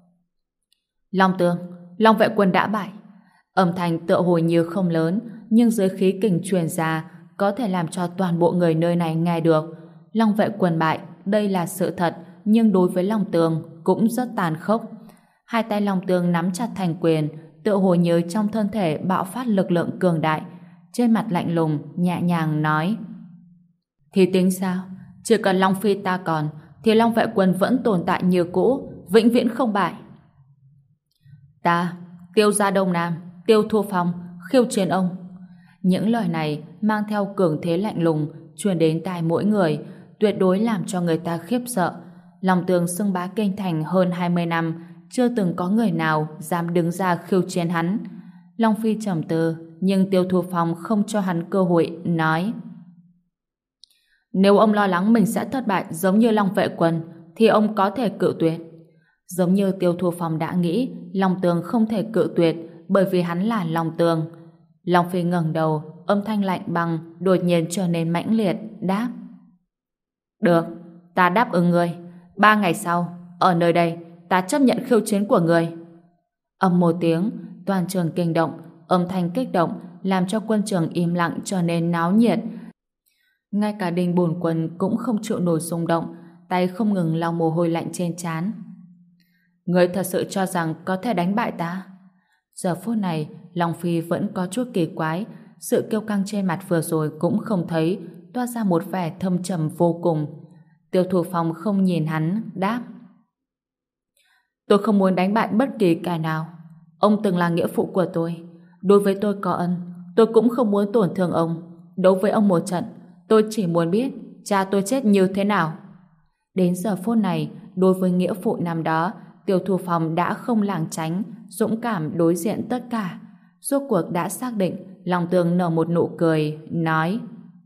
Long Tường, Long Vệ Quân đã bại. Âm thanh tựa hồ như không lớn, nhưng dưới khí kình truyền ra có thể làm cho toàn bộ người nơi này nghe được. Long Vệ Quân bại, đây là sự thật, nhưng đối với Long Tường cũng rất tàn khốc. Hai tay Long Tường nắm chặt thành quyền, tựa hồ như trong thân thể bạo phát lực lượng cường đại. Trên mặt lạnh lùng, nhẹ nhàng nói: Thì tính sao? Chỉ cần Long Phi ta còn, thì Long Vệ Quân vẫn tồn tại như cũ, vĩnh viễn không bại. Ta, Tiêu gia Đông Nam, Tiêu Thu Phong, khiêu chiến ông. Những lời này mang theo cường thế lạnh lùng truyền đến tai mỗi người, tuyệt đối làm cho người ta khiếp sợ. Long Tường xưng bá kinh thành hơn 20 năm, chưa từng có người nào dám đứng ra khiêu chiến hắn. Long Phi trầm tư, nhưng Tiêu Thu Phong không cho hắn cơ hội, nói: nếu ông lo lắng mình sẽ thất bại giống như Long Vệ Quân, thì ông có thể cự tuyệt. Giống như Tiêu Thu Phong đã nghĩ, Long Tường không thể cự tuyệt, bởi vì hắn là Long Tường. Long Phi ngẩng đầu, âm thanh lạnh băng đột nhiên trở nên mãnh liệt, đáp: được, ta đáp ứng ngươi. 3 ngày sau, ở nơi đây, ta chấp nhận khiêu chiến của ngươi. Ầm một tiếng, toàn trường kinh động, âm thanh kích động làm cho quân trường im lặng trở nên náo nhiệt. Ngay cả Đinh Bổn Quân cũng không chịu nổi xung động, tay không ngừng lau mồ hôi lạnh trên trán. Ngươi thật sự cho rằng có thể đánh bại ta? Giờ phút này, Long Phi vẫn có chút kỳ quái, sự kiêu căng trên mặt vừa rồi cũng không thấy, toát ra một vẻ thâm trầm vô cùng. Tiêu Thu Phong không nhìn hắn, đáp: tôi không muốn đánh bại bất kỳ kẻ nào. Ông từng là nghĩa phụ của tôi. Đối với tôi có ân, tôi cũng không muốn tổn thương ông. Đấu với ông một trận, tôi chỉ muốn biết cha tôi chết như thế nào. Đến giờ phút này, đối với nghĩa phụ năm đó, Tiêu Thu Phong đã không lảng tránh, dũng cảm đối diện tất cả. Rốt cuộc đã xác định, Long Tường nở một nụ cười, nói: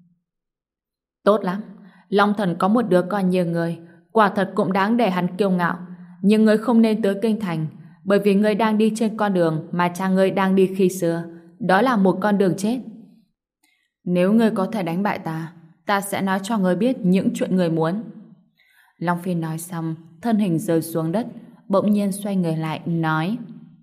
tốt lắm, Long Thần có một đứa con như người, quả thật cũng đáng để hắn kiêu ngạo. Nhưng ngươi không nên tới kinh thành, bởi vì ngươi đang đi trên con đường mà cha ngươi đang đi khi xưa. Đó là một con đường chết. Nếu ngươi có thể đánh bại ta, ta sẽ nói cho ngươi biết những chuyện ngươi muốn. Long Phi nói xong, thân hình rơi xuống đất, bỗng nhiên xoay người lại, nói: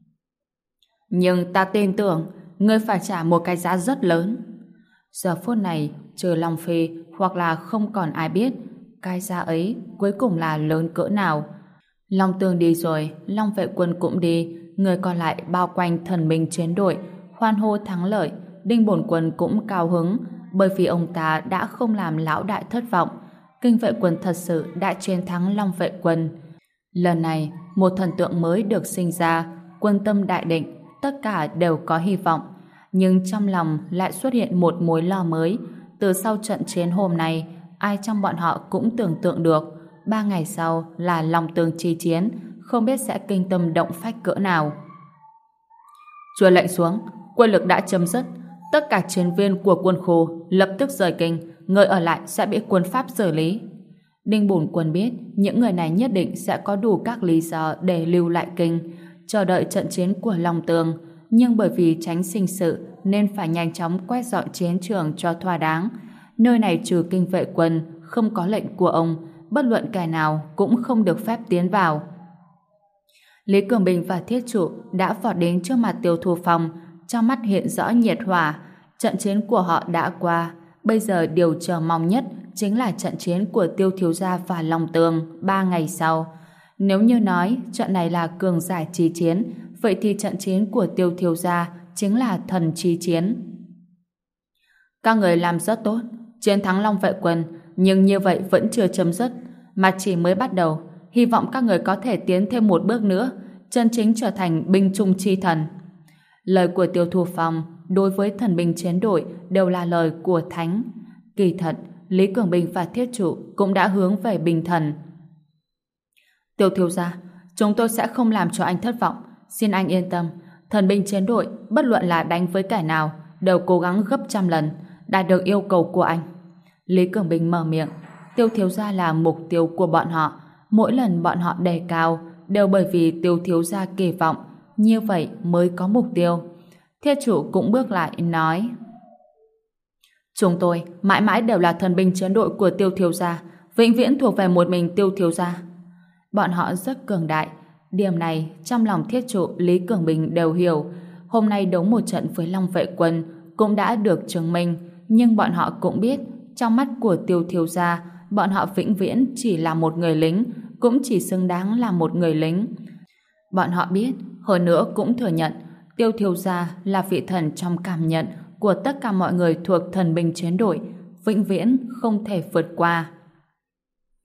nhưng ta tin tưởng ngươi phải trả một cái giá rất lớn. Giờ phút này, trừ Long Phi hoặc là không còn ai biết cái giá ấy cuối cùng là lớn cỡ nào. Long Tường đi rồi, Long Vệ Quân cũng đi, người còn lại bao quanh thần binh chiến đội, hoan hô thắng lợi. Đinh Bổn Quân cũng cao hứng, bởi vì ông ta đã không làm lão đại thất vọng. Kinh Vệ Quân thật sự đã chiến thắng Long Vệ Quân. Lần này, một thần tượng mới được sinh ra, quân tâm đại định, tất cả đều có hy vọng. Nhưng trong lòng lại xuất hiện một mối lo mới. Từ sau trận chiến hôm nay, ai trong bọn họ cũng tưởng tượng được 3 ngày sau là Long Tường chi chiến, không biết sẽ kinh tâm động phách cỡ nào. Truyền lệnh xuống, quân lực đã chấm dứt, tất cả chiến viên của quân khu lập tức rời kinh, người ở lại sẽ bị quân Pháp xử lý. Đinh Bổn Quân biết những người này nhất định sẽ có đủ các lý do để lưu lại kinh, chờ đợi trận chiến của Long Tường, nhưng bởi vì tránh sinh sự nên phải nhanh chóng quét dọn chiến trường cho thỏa đáng. Nơi này trừ Kinh Vệ Quân, không có lệnh của ông, bất luận kẻ nào cũng không được phép tiến vào. Lý Cường Bình và Thiết Trụ đã vọt đến trước mặt Tiêu Thu Phong, trong mắt hiện rõ nhiệt hỏa. Trận chiến của họ đã qua, bây giờ điều chờ mong nhất chính là trận chiến của Tiêu Thiếu Gia và Long Tường 3 ngày sau. Nếu như nói trận này là cường giả chi chiến, vậy thì trận chiến của Tiêu Thiếu Gia chính là thần chi chiến. Các người làm rất tốt, chiến thắng Long Vệ Quân, nhưng như vậy vẫn chưa chấm dứt, mà chỉ mới bắt đầu. Hy vọng các người có thể tiến thêm một bước nữa, chân chính trở thành binh trung chi thần. Lời của Tiêu Thu Phong đối với thần binh chiến đội đều là lời của thánh. Kỳ thật, Lý Cường Bình và Thiết Trụ cũng đã hướng về bình thần. Tiêu Thiếu Gia, chúng tôi sẽ không làm cho anh thất vọng. Xin anh yên tâm, thần binh chiến đội bất luận là đánh với kẻ nào đều cố gắng gấp trăm lần đạt được yêu cầu của anh. Lý Cường Bình mở miệng. Tiêu Thiếu Gia là mục tiêu của bọn họ. Mỗi lần bọn họ đề cao đều bởi vì Tiêu Thiếu Gia kỳ vọng, như vậy mới có mục tiêu. Thiết Trụ cũng bước lại nói: chúng tôi mãi mãi đều là thần binh chiến đội của Tiêu Thiếu Gia, vĩnh viễn thuộc về một mình Tiêu Thiếu Gia. Bọn họ rất cường đại, điểm này trong lòng Thiết Trụ, Lý Cường Bình đều hiểu. Hôm nay đấu một trận với Long Vệ Quân cũng đã được chứng minh, nhưng bọn họ cũng biết trong mắt của Tiêu Thiếu Gia, bọn họ vĩnh viễn chỉ là một người lính, cũng chỉ xứng đáng là một người lính. Bọn họ biết, hơn nữa cũng thừa nhận, Tiêu Thiếu Gia là vị thần trong cảm nhận của tất cả mọi người thuộc thần binh chiến đội, vĩnh viễn không thể vượt qua.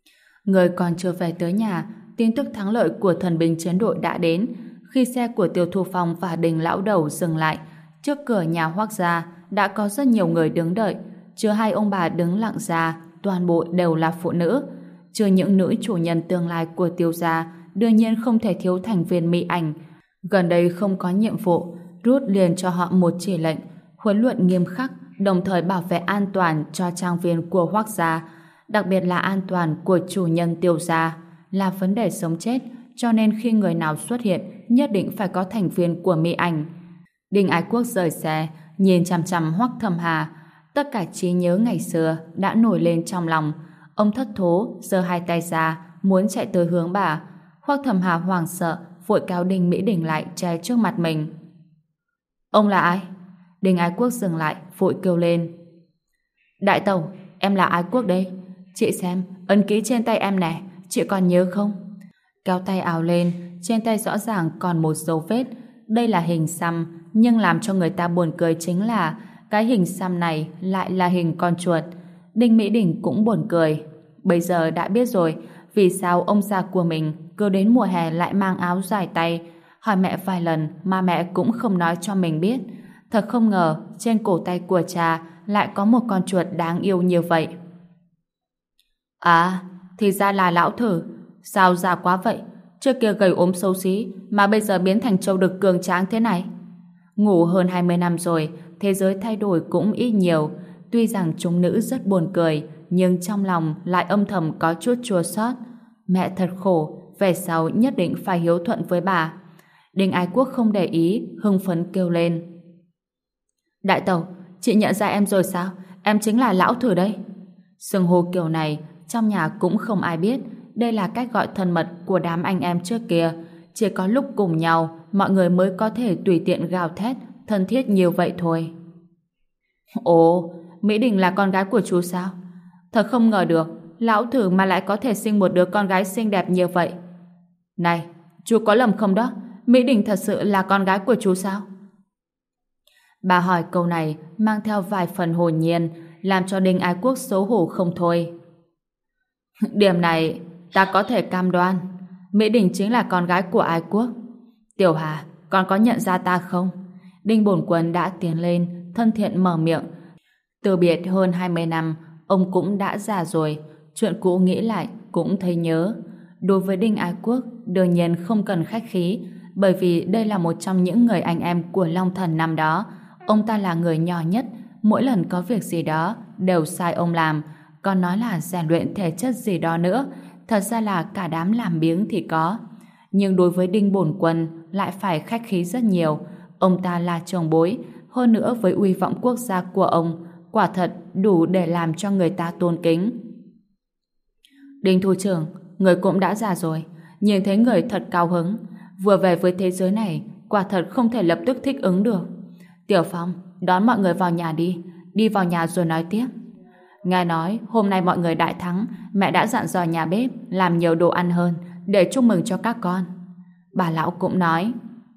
Người còn chưa về tới nhà, tin tức thắng lợi của thần binh chiến đội đã đến. Khi xe của Tiêu Thu Phong và Đình Lão Đầu dừng lại, trước cửa nhà Hoắc gia đã có rất nhiều người đứng đợi, chưa hai ông bà đứng lặng ra, toàn bộ đều là phụ nữ. Trừ những nữ chủ nhân tương lai của Tiêu gia, đương nhiên không thể thiếu thành viên Mỹ Ảnh. Gần đây không có nhiệm vụ, rút liền cho họ một chỉ lệnh, huấn luyện nghiêm khắc, đồng thời bảo vệ an toàn cho trang viên của Hoắc gia, đặc biệt là an toàn của chủ nhân Tiêu gia, là vấn đề sống chết, cho nên khi người nào xuất hiện, nhất định phải có thành viên của Mỹ Ảnh. Đinh Ái Quốc rời xe, nhìn chằm chằm Hoắc Thầm Hà, tất cả trí nhớ ngày xưa đã nổi lên trong lòng. Ông thất thố giơ hai tay ra, muốn chạy tới hướng bà. Hoắc Thầm Hà hoảng sợ, vội kéo Đinh Mỹ Đình lại che trước mặt mình. Ông là ai? Đinh Ái Quốc dừng lại, vội kêu lên. Đại tẩu, em là Ái Quốc đây. Chị xem, ấn ký trên tay em nè, chị còn nhớ không? Kéo tay áo lên, trên tay rõ ràng còn một dấu vết. Đây là hình xăm, nhưng làm cho người ta buồn cười chính là cái hình xăm này lại là hình con chuột. Đinh Mỹ Đình cũng buồn cười. Bây giờ đã biết rồi vì sao ông già của mình cứ đến mùa hè lại mang áo dài tay. Hỏi mẹ vài lần mà mẹ cũng không nói cho mình biết. Thật không ngờ trên cổ tay của cha lại có một con chuột đáng yêu như vậy. À, thì ra là lão thử. Sao già quá vậy? Trước kia gầy ốm xấu xí mà bây giờ biến thành trâu đực cường tráng thế này. Ngủ hơn 20 năm rồi, thế giới thay đổi cũng ít nhiều. Tuy rằng chúng nữ rất buồn cười, nhưng trong lòng lại âm thầm có chút chua xót. Mẹ thật khổ, về sau nhất định phải hiếu thuận với bà. Đinh Ái Quốc không để ý, hưng phấn kêu lên. Đại tẩu, chị nhận ra em rồi sao? Em chính là lão thử đấy. Xưng hô kiểu này, trong nhà cũng không ai biết. Đây là cách gọi thân mật của đám anh em trước kia. Chỉ có lúc cùng nhau, mọi người mới có thể tùy tiện gào thét, thân thiết nhiều vậy thôi. Ồ, Mỹ Đình là con gái của chú sao? Thật không ngờ được, lão thử mà lại có thể sinh một đứa con gái xinh đẹp như vậy. Này, chú có lầm không đó? Mỹ Đình thật sự là con gái của chú sao? Bà hỏi câu này mang theo vài phần hồn nhiên, làm cho Đinh Ái Quốc xấu hổ không thôi. Điểm này ta có thể cam đoan, Mỹ Đình chính là con gái của Ái Quốc. Tiểu Hà, con có nhận ra ta không? Đinh Bổn Quân đã tiến lên, thân thiện mở miệng. Từ biệt hơn 20 năm, ông cũng đã già rồi, chuyện cũ nghĩ lại cũng thấy nhớ. Đối với Đinh Ái Quốc, đương nhiên không cần khách khí, bởi vì đây là một trong những người anh em của Long Thần năm đó. Ông ta là người nhỏ nhất, mỗi lần có việc gì đó đều sai ông làm, còn nói là rèn luyện thể chất gì đó nữa, thật ra là cả đám làm biếng thì có. Nhưng đối với Đinh Bổn Quân lại phải khách khí rất nhiều. Ông ta là trưởng bối, hơn nữa với uy vọng quốc gia của ông, quả thật đủ để làm cho người ta tôn kính. Đinh Thủ trưởng, người cũng đã già rồi, nhìn thấy người thật cao hứng, vừa về với thế giới này, quả thật không thể lập tức thích ứng được. Tiểu Phong, đón mọi người vào nhà đi vào nhà rồi nói tiếp. Nghe nói hôm nay mọi người đại thắng, mẹ đã dặn dò nhà bếp làm nhiều đồ ăn hơn để chúc mừng cho các con. Bà lão cũng nói.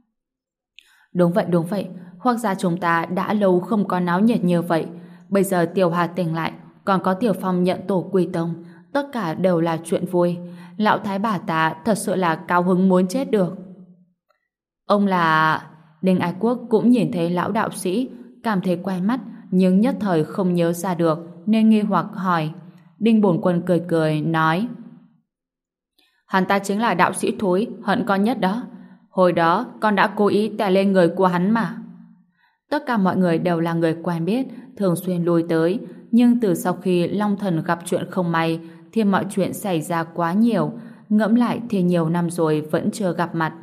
Đúng vậy, Hoắc gia chúng ta đã lâu không có náo nhiệt như vậy. Bây giờ Tiểu Hà tỉnh lại, còn có Tiểu Phong nhận tổ quy tông, tất cả đều là chuyện vui. Lão thái bà ta thật sự là cao hứng muốn chết được. Ông là... Đinh Ái Quốc cũng nhìn thấy lão đạo sĩ, cảm thấy quen mắt, nhưng nhất thời không nhớ ra được, nên nghi hoặc hỏi. Đinh Bổn Quân cười cười, nói. Hắn ta chính là đạo sĩ thối, hận con nhất đó. Hồi đó, con đã cố ý tè lên người của hắn mà. Tất cả mọi người đều là người quen biết, thường xuyên lui tới, nhưng từ sau khi Long Thần gặp chuyện không may, thì mọi chuyện xảy ra quá nhiều, ngẫm lại thì nhiều năm rồi vẫn chưa gặp mặt.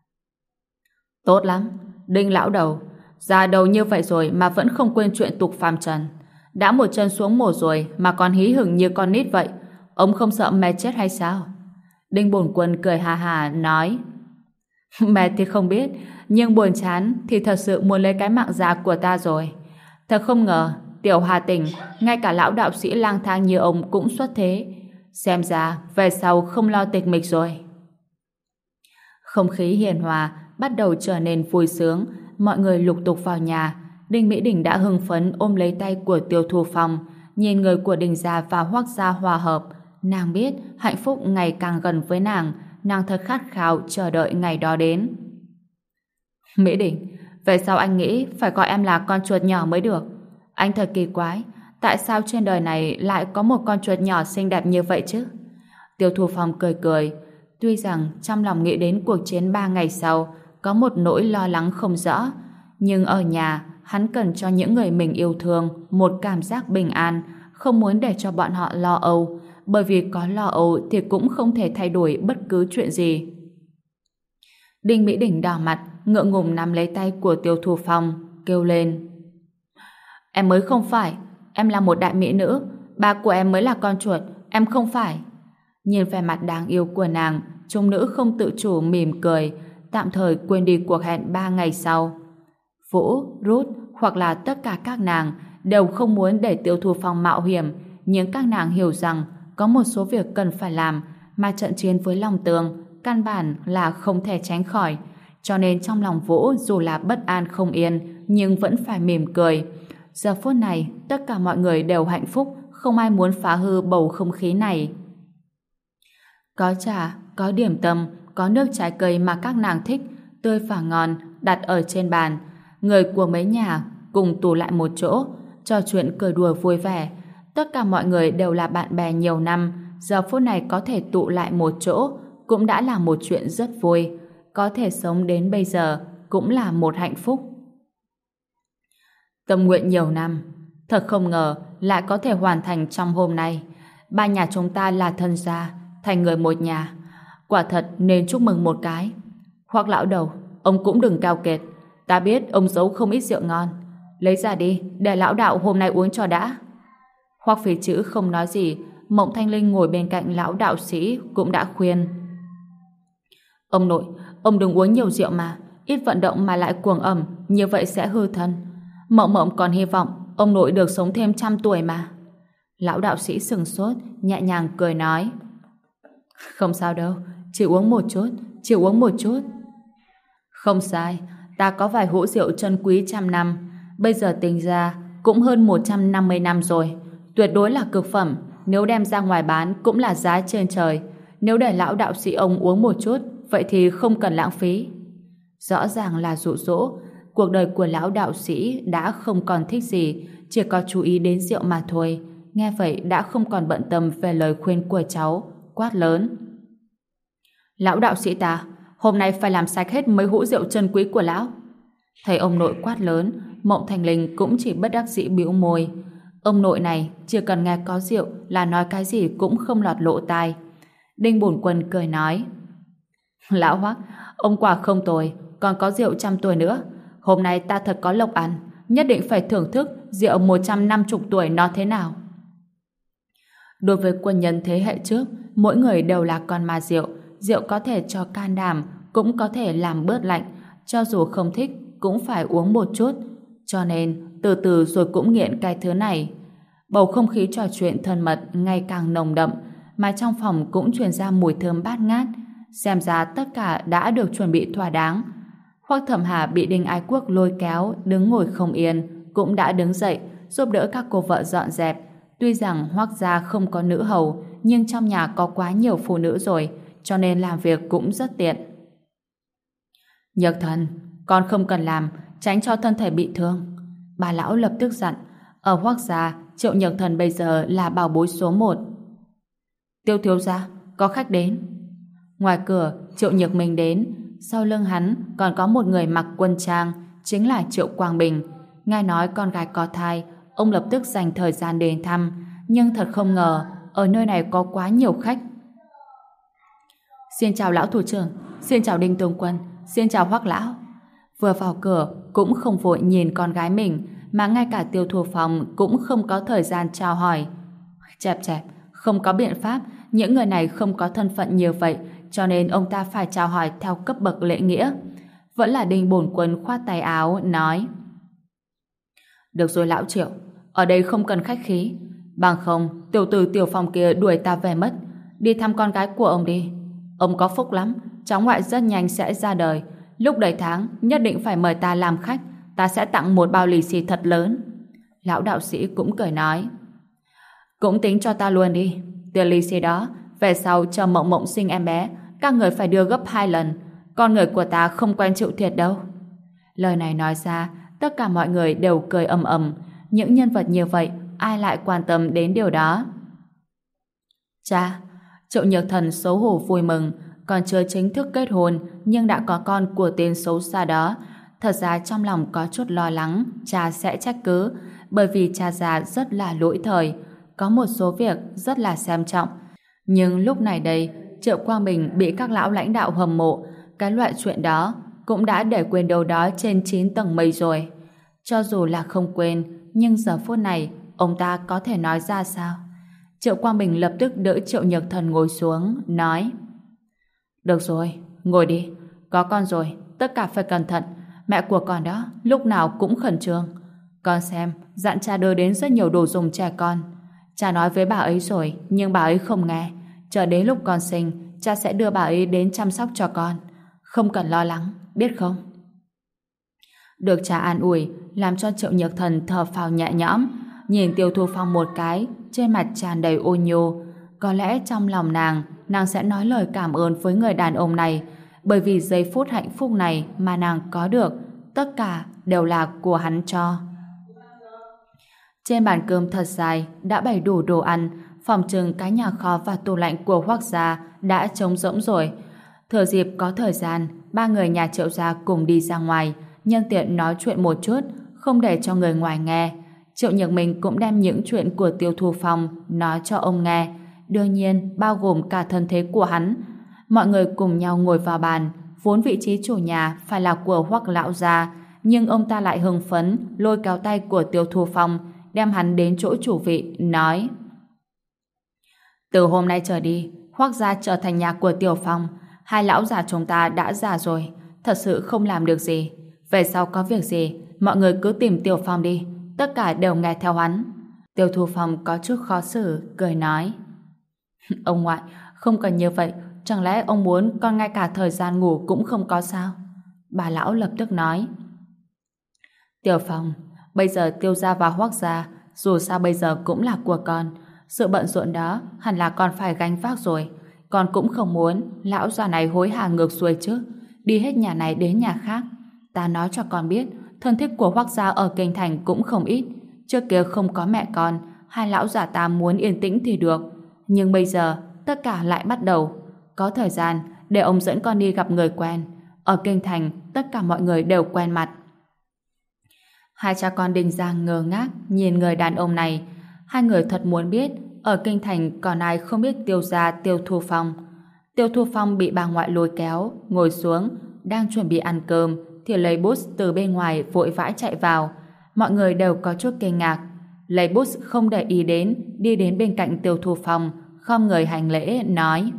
Tốt lắm, Đinh lão đầu, già đầu như vậy rồi mà vẫn không quên chuyện tục phàm trần. Đã một chân xuống mồ rồi mà còn hí hửng như con nít vậy, ông không sợ mẹ chết hay sao? Đinh Bổn Quân cười hà hà nói. Mẹ thì không biết, nhưng buồn chán thì thật sự muốn lấy cái mạng già của ta rồi. Thật không ngờ, Tiểu Hà tỉnh, ngay cả lão đạo sĩ lang thang như ông cũng xuất thế. Xem ra, về sau không lo tịch mịch rồi. Không khí hiền hòa bắt đầu trở nên vui sướng, mọi người lục tục vào nhà. Đinh Mỹ Đình đã hưng phấn ôm lấy tay của Tiêu Thu Phong, nhìn người của Đinh gia và Hoắc gia hòa hợp, Nàng biết hạnh phúc ngày càng gần với nàng thật khát khao chờ đợi ngày đó đến. Mỹ Đình, về sau anh nghĩ phải gọi em là con chuột nhỏ mới được. Anh thật kỳ quái, tại sao trên đời này lại có một con chuột nhỏ xinh đẹp như vậy chứ? Tiêu Thu Phong cười cười, tuy rằng trong lòng nghĩ đến cuộc chiến 3 ngày sau có một nỗi lo lắng không rõ, nhưng ở nhà hắn cần cho những người mình yêu thương một cảm giác bình an, không muốn để cho bọn họ lo âu, bởi vì có lo âu thì cũng không thể thay đổi bất cứ chuyện gì. Đinh Mỹ Đình đỏ mặt, ngượng ngùng nắm lấy tay của Tiêu Thu Phong, kêu lên: Em mới không phải, em là một đại mỹ nữ, ba của em mới là con chuột, em không phải. Nhìn vẻ mặt đáng yêu của nàng, trung nữ không tự chủ mỉm cười, tạm thời quên đi cuộc hẹn 3 ngày sau. Vũ, Ruth hoặc là tất cả các nàng đều không muốn để Tiêu Thu Phong mạo hiểm, nhưng các nàng hiểu rằng có một số việc cần phải làm, mà trận chiến với Long Tường căn bản là không thể tránh khỏi, cho nên trong lòng Vũ dù là bất an không yên nhưng vẫn phải mỉm cười. Giờ phút này tất cả mọi người đều hạnh phúc, không ai muốn phá hư bầu không khí này. Có trà, có điểm tâm, có nước trái cây mà các nàng thích, tươi và ngon, đặt ở trên bàn. Người của mấy nhà cùng tụ lại một chỗ, trò chuyện cười đùa vui vẻ. Tất cả mọi người đều là bạn bè nhiều năm, giờ phút này có thể tụ lại một chỗ cũng đã là một chuyện rất vui. Có thể sống đến bây giờ cũng là một hạnh phúc. Tâm nguyện nhiều năm, thật không ngờ lại có thể hoàn thành trong hôm nay. Ba nhà chúng ta là thân gia, thành người một nhà. Quả thật nên chúc mừng một cái. Hoặc lão đầu, ông cũng đừng cao kiệt. Ta biết ông giấu không ít rượu ngon. Lấy ra đi, để lão đạo hôm nay uống cho đã. Hoặc Phí Chữ không nói gì, Mộng Thanh Linh ngồi bên cạnh lão đạo sĩ cũng đã khuyên. Ông nội, ông đừng uống nhiều rượu mà, ít vận động mà lại cuồng ẩm, như vậy sẽ hư thân. Mộng Mộng còn hy vọng ông nội được sống thêm 100 tuổi mà. Lão đạo sĩ sừng sốt, nhẹ nhàng cười nói: Không sao đâu, chỉ uống một chút, chỉ uống một chút. Không sai, ta có vài hũ rượu chân quý 100 năm, bây giờ tính ra cũng hơn 150 năm rồi, tuyệt đối là cực phẩm, nếu đem ra ngoài bán cũng là giá trên trời. Nếu để lão đạo sĩ ông uống một chút, vậy thì không cần lãng phí. Rõ ràng là dụ dỗ. Cuộc đời của lão đạo sĩ đã không còn thích gì, chỉ có chú ý đến rượu mà thôi. Nghe vậy đã không còn bận tâm về lời khuyên của cháu, quát lớn: Lão đạo sĩ ta, hôm nay phải làm sạch hết mấy hũ rượu chân quý của lão. Thấy ông nội quát lớn, Mộng Thành Linh cũng chỉ bất đắc dĩ bĩu môi. Ông nội này chỉ cần nghe có rượu là nói cái gì cũng không lọt lỗ tai. Đinh Bổn Quân cười nói: Lão Hoắc, ông quả không tồi, còn có rượu 100 tuổi nữa. Hôm nay ta thật có lộc ăn, nhất định phải thưởng thức rượu 150 tuổi nó thế nào. Đối với quân nhân thế hệ trước, mỗi người đều là con ma rượu. Rượu có thể cho can đảm, cũng có thể làm bớt lạnh. Cho dù không thích, cũng phải uống một chút. Cho nên, từ từ rồi cũng nghiện cái thứ này. Bầu không khí trò chuyện thân mật ngày càng nồng đậm, mà trong phòng cũng truyền ra mùi thơm bát ngát. Xem ra tất cả đã được chuẩn bị thỏa đáng. Hoắc Thẩm Hà bị Đinh Ái Quốc lôi kéo, đứng ngồi không yên, cũng đã đứng dậy, giúp đỡ các cô vợ dọn dẹp. Tuy rằng Hoắc gia không có nữ hầu, nhưng trong nhà có quá nhiều phụ nữ rồi, cho nên làm việc cũng rất tiện. Nhược Thần, con không cần làm, tránh cho thân thể bị thương. Bà lão lập tức dặn. Ở Hoắc gia, Triệu Nhược Thần bây giờ là bảo bối số 1. Tiêu thiếu gia, có khách đến. Ngoài cửa, Triệu Nhược Minh đến. Sau lưng hắn còn có một người mặc quân trang, chính là Triệu Quang Bình. Nghe nói con gái có thai, ông lập tức dành thời gian đến thăm, nhưng thật không ngờ ở nơi này có quá nhiều khách. Xin chào lão thủ trưởng, xin chào Đinh tướng quân, xin chào Hoắc lão. Vừa vào cửa cũng không vội nhìn con gái mình, mà ngay cả Tiêu Thu Phong cũng không có thời gian chào hỏi. Chẹp chẹp, không có biện pháp, những người này không có thân phận như vậy, cho nên ông ta phải chào hỏi theo cấp bậc lễ nghĩa. Vẫn là Đinh Bổn Quân khoát tay áo nói: Được rồi lão Triệu, ở đây không cần khách khí, bằng không tiểu tử Tiểu Phong kia đuổi ta về mất. Đi thăm con gái của ông đi, ông có phúc lắm, cháu ngoại rất nhanh sẽ ra đời, lúc đầy tháng nhất định phải mời ta làm khách, ta sẽ tặng một bao lì xì thật lớn. Lão đạo sĩ cũng cười nói: Cũng tính cho ta luôn đi, tiền lì xì đó, về sau cho Mộng Mộng sinh em bé, các người phải đưa gấp 2 lần. Con người của ta không quen chịu thiệt đâu. Lời này nói ra, tất cả mọi người đều cười ầm ầm. Những nhân vật như vậy, ai lại quan tâm đến điều đó? Cha, Triệu Nhược Thần xấu hổ vui mừng, còn chưa chính thức kết hôn nhưng đã có con của tên xấu xa đó. Thật ra trong lòng có chút lo lắng cha sẽ trách cứ, bởi vì cha già rất là lỗi thời, có một số việc rất là xem trọng. Nhưng lúc này đây, Triệu Quang Bình bị các lão lãnh đạo hâm mộ, cái loại chuyện đó cũng đã để quên đâu đó trên 9 tầng mây rồi. Cho dù là không quên, nhưng giờ phút này ông ta có thể nói ra sao? Triệu Quang Bình lập tức đỡ Triệu Nhược Thần ngồi xuống, nói: Được rồi, ngồi đi. Có con rồi, tất cả phải cẩn thận. Mẹ của con đó lúc nào cũng khẩn trương. Con xem, dặn cha đưa đến rất nhiều đồ dùng trẻ con. Cha nói với bà ấy rồi, nhưng bà ấy không nghe. Chờ đến lúc con sinh, cha sẽ đưa bà ấy đến chăm sóc cho con. Không cần lo lắng, biết không? Được cha an ủi, làm cho Triệu Nhược Thần thở phào nhẹ nhõm, nhìn Tiêu Thu Phong một cái, trên mặt tràn đầy ôn nhu. Có lẽ trong lòng nàng sẽ nói lời cảm ơn với người đàn ông này, bởi vì giây phút hạnh phúc này mà nàng có được, tất cả đều là của hắn cho. Trên bàn cơm thật dài đã bày đủ đồ ăn, phòng trừng cái nhà kho và tủ lạnh của Hoắc gia đã trống rỗng rồi. Thừa dịp có thời gian, ba người nhà Triệu gia cùng đi ra ngoài, nhân tiện nói chuyện một chút, không để cho người ngoài nghe. Triệu Nhược Minh cũng đem những chuyện của Tiêu Thu Phong nói cho ông nghe, đương nhiên bao gồm cả thân thế của hắn. Mọi người cùng nhau ngồi vào bàn, vốn vị trí chủ nhà phải là của Hoắc lão gia, nhưng ông ta lại hưng phấn lôi kéo tay của Tiêu Thu Phong, đem hắn đến chỗ chủ vị, nói: Từ hôm nay trở đi, Hoắc gia trở thành nhà của Tiểu Phong. Hai lão già chúng ta đã già rồi, thật sự không làm được gì. Về sau có việc gì, mọi người cứ tìm Tiểu Phong đi, tất cả đều nghe theo hắn. Tiêu Thu Phong có chút khó xử, cười nói: Ông ngoại, không cần như vậy, chẳng lẽ ông muốn con ngay cả thời gian ngủ cũng không có sao? Bà lão lập tức nói: Tiểu Phong, bây giờ Tiêu gia và Hoắc gia dù sao bây giờ cũng là của con, sự bận rộn đó hẳn là con phải gánh vác rồi. Con cũng không muốn lão già này hối hả ngược xuôi chứ, đi hết nhà này đến nhà khác. Ta nói cho con biết, thân thích của Hoắc gia ở kinh thành cũng không ít. Trước kia không có mẹ con, hai lão già ta muốn yên tĩnh thì được, nhưng bây giờ tất cả lại bắt đầu. Có thời gian để ông dẫn con đi gặp người quen. Ở kinh thành tất cả mọi người đều quen mặt. Hai cha con Đinh Giang ngơ ngác nhìn người đàn ông này. Hai người thật muốn biết ở kinh thành còn ai không biết Tiêu gia Tiêu Thu Phong. Tiêu Thu Phong bị bà ngoại lôi kéo ngồi xuống, đang chuẩn bị ăn cơm thì lấy bút từ bên ngoài vội vã chạy vào. Mọi người đều có chút kinh ngạc. Lấy bút không để ý đến, đi đến bên cạnh Tiêu Thu Phong, khom người hành lễ nói: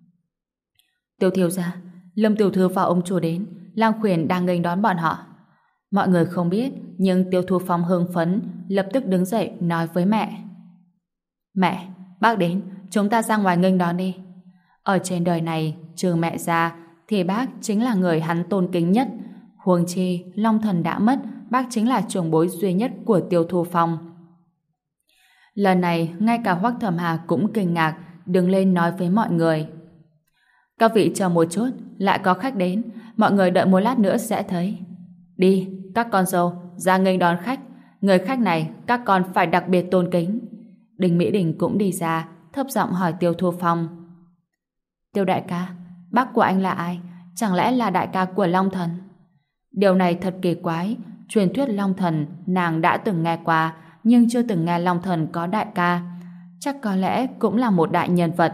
Tiêu thiếu gia, Lâm tiểu thư và ông chủ đến, Lang Khuyển đang nghênh đón bọn họ. Mọi người không biết, nhưng Tiêu Thu Phong hưng phấn, lập tức đứng dậy nói với mẹ: Mẹ, bác đến, chúng ta ra ngoài nghênh đón đi. Ở trên đời này, trừ mẹ ra, thì bác chính là người hắn tôn kính nhất. Huống chi, Long Thần đã mất, bác chính là trưởng bối duy nhất của Tiêu Thu Phong. Lần này, ngay cả Hoắc Thẩm Hà cũng kinh ngạc, đứng lên nói với mọi người: Các vị chờ một chút, lại có khách đến, mọi người đợi một lát nữa sẽ thấy. Đi, các con dâu, ra nghênh đón khách. Người khách này, các con phải đặc biệt tôn kính. Đinh Mỹ Đình cũng đi ra, thấp giọng hỏi Tiêu Thu Phong: Tiêu đại ca, bác của anh là ai? Chẳng lẽ là đại ca của Long Thần? Điều này thật kỳ quái. Truyền thuyết Long Thần nàng đã từng nghe qua, nhưng chưa từng nghe Long Thần có đại ca. Chắc có lẽ cũng là một đại nhân vật.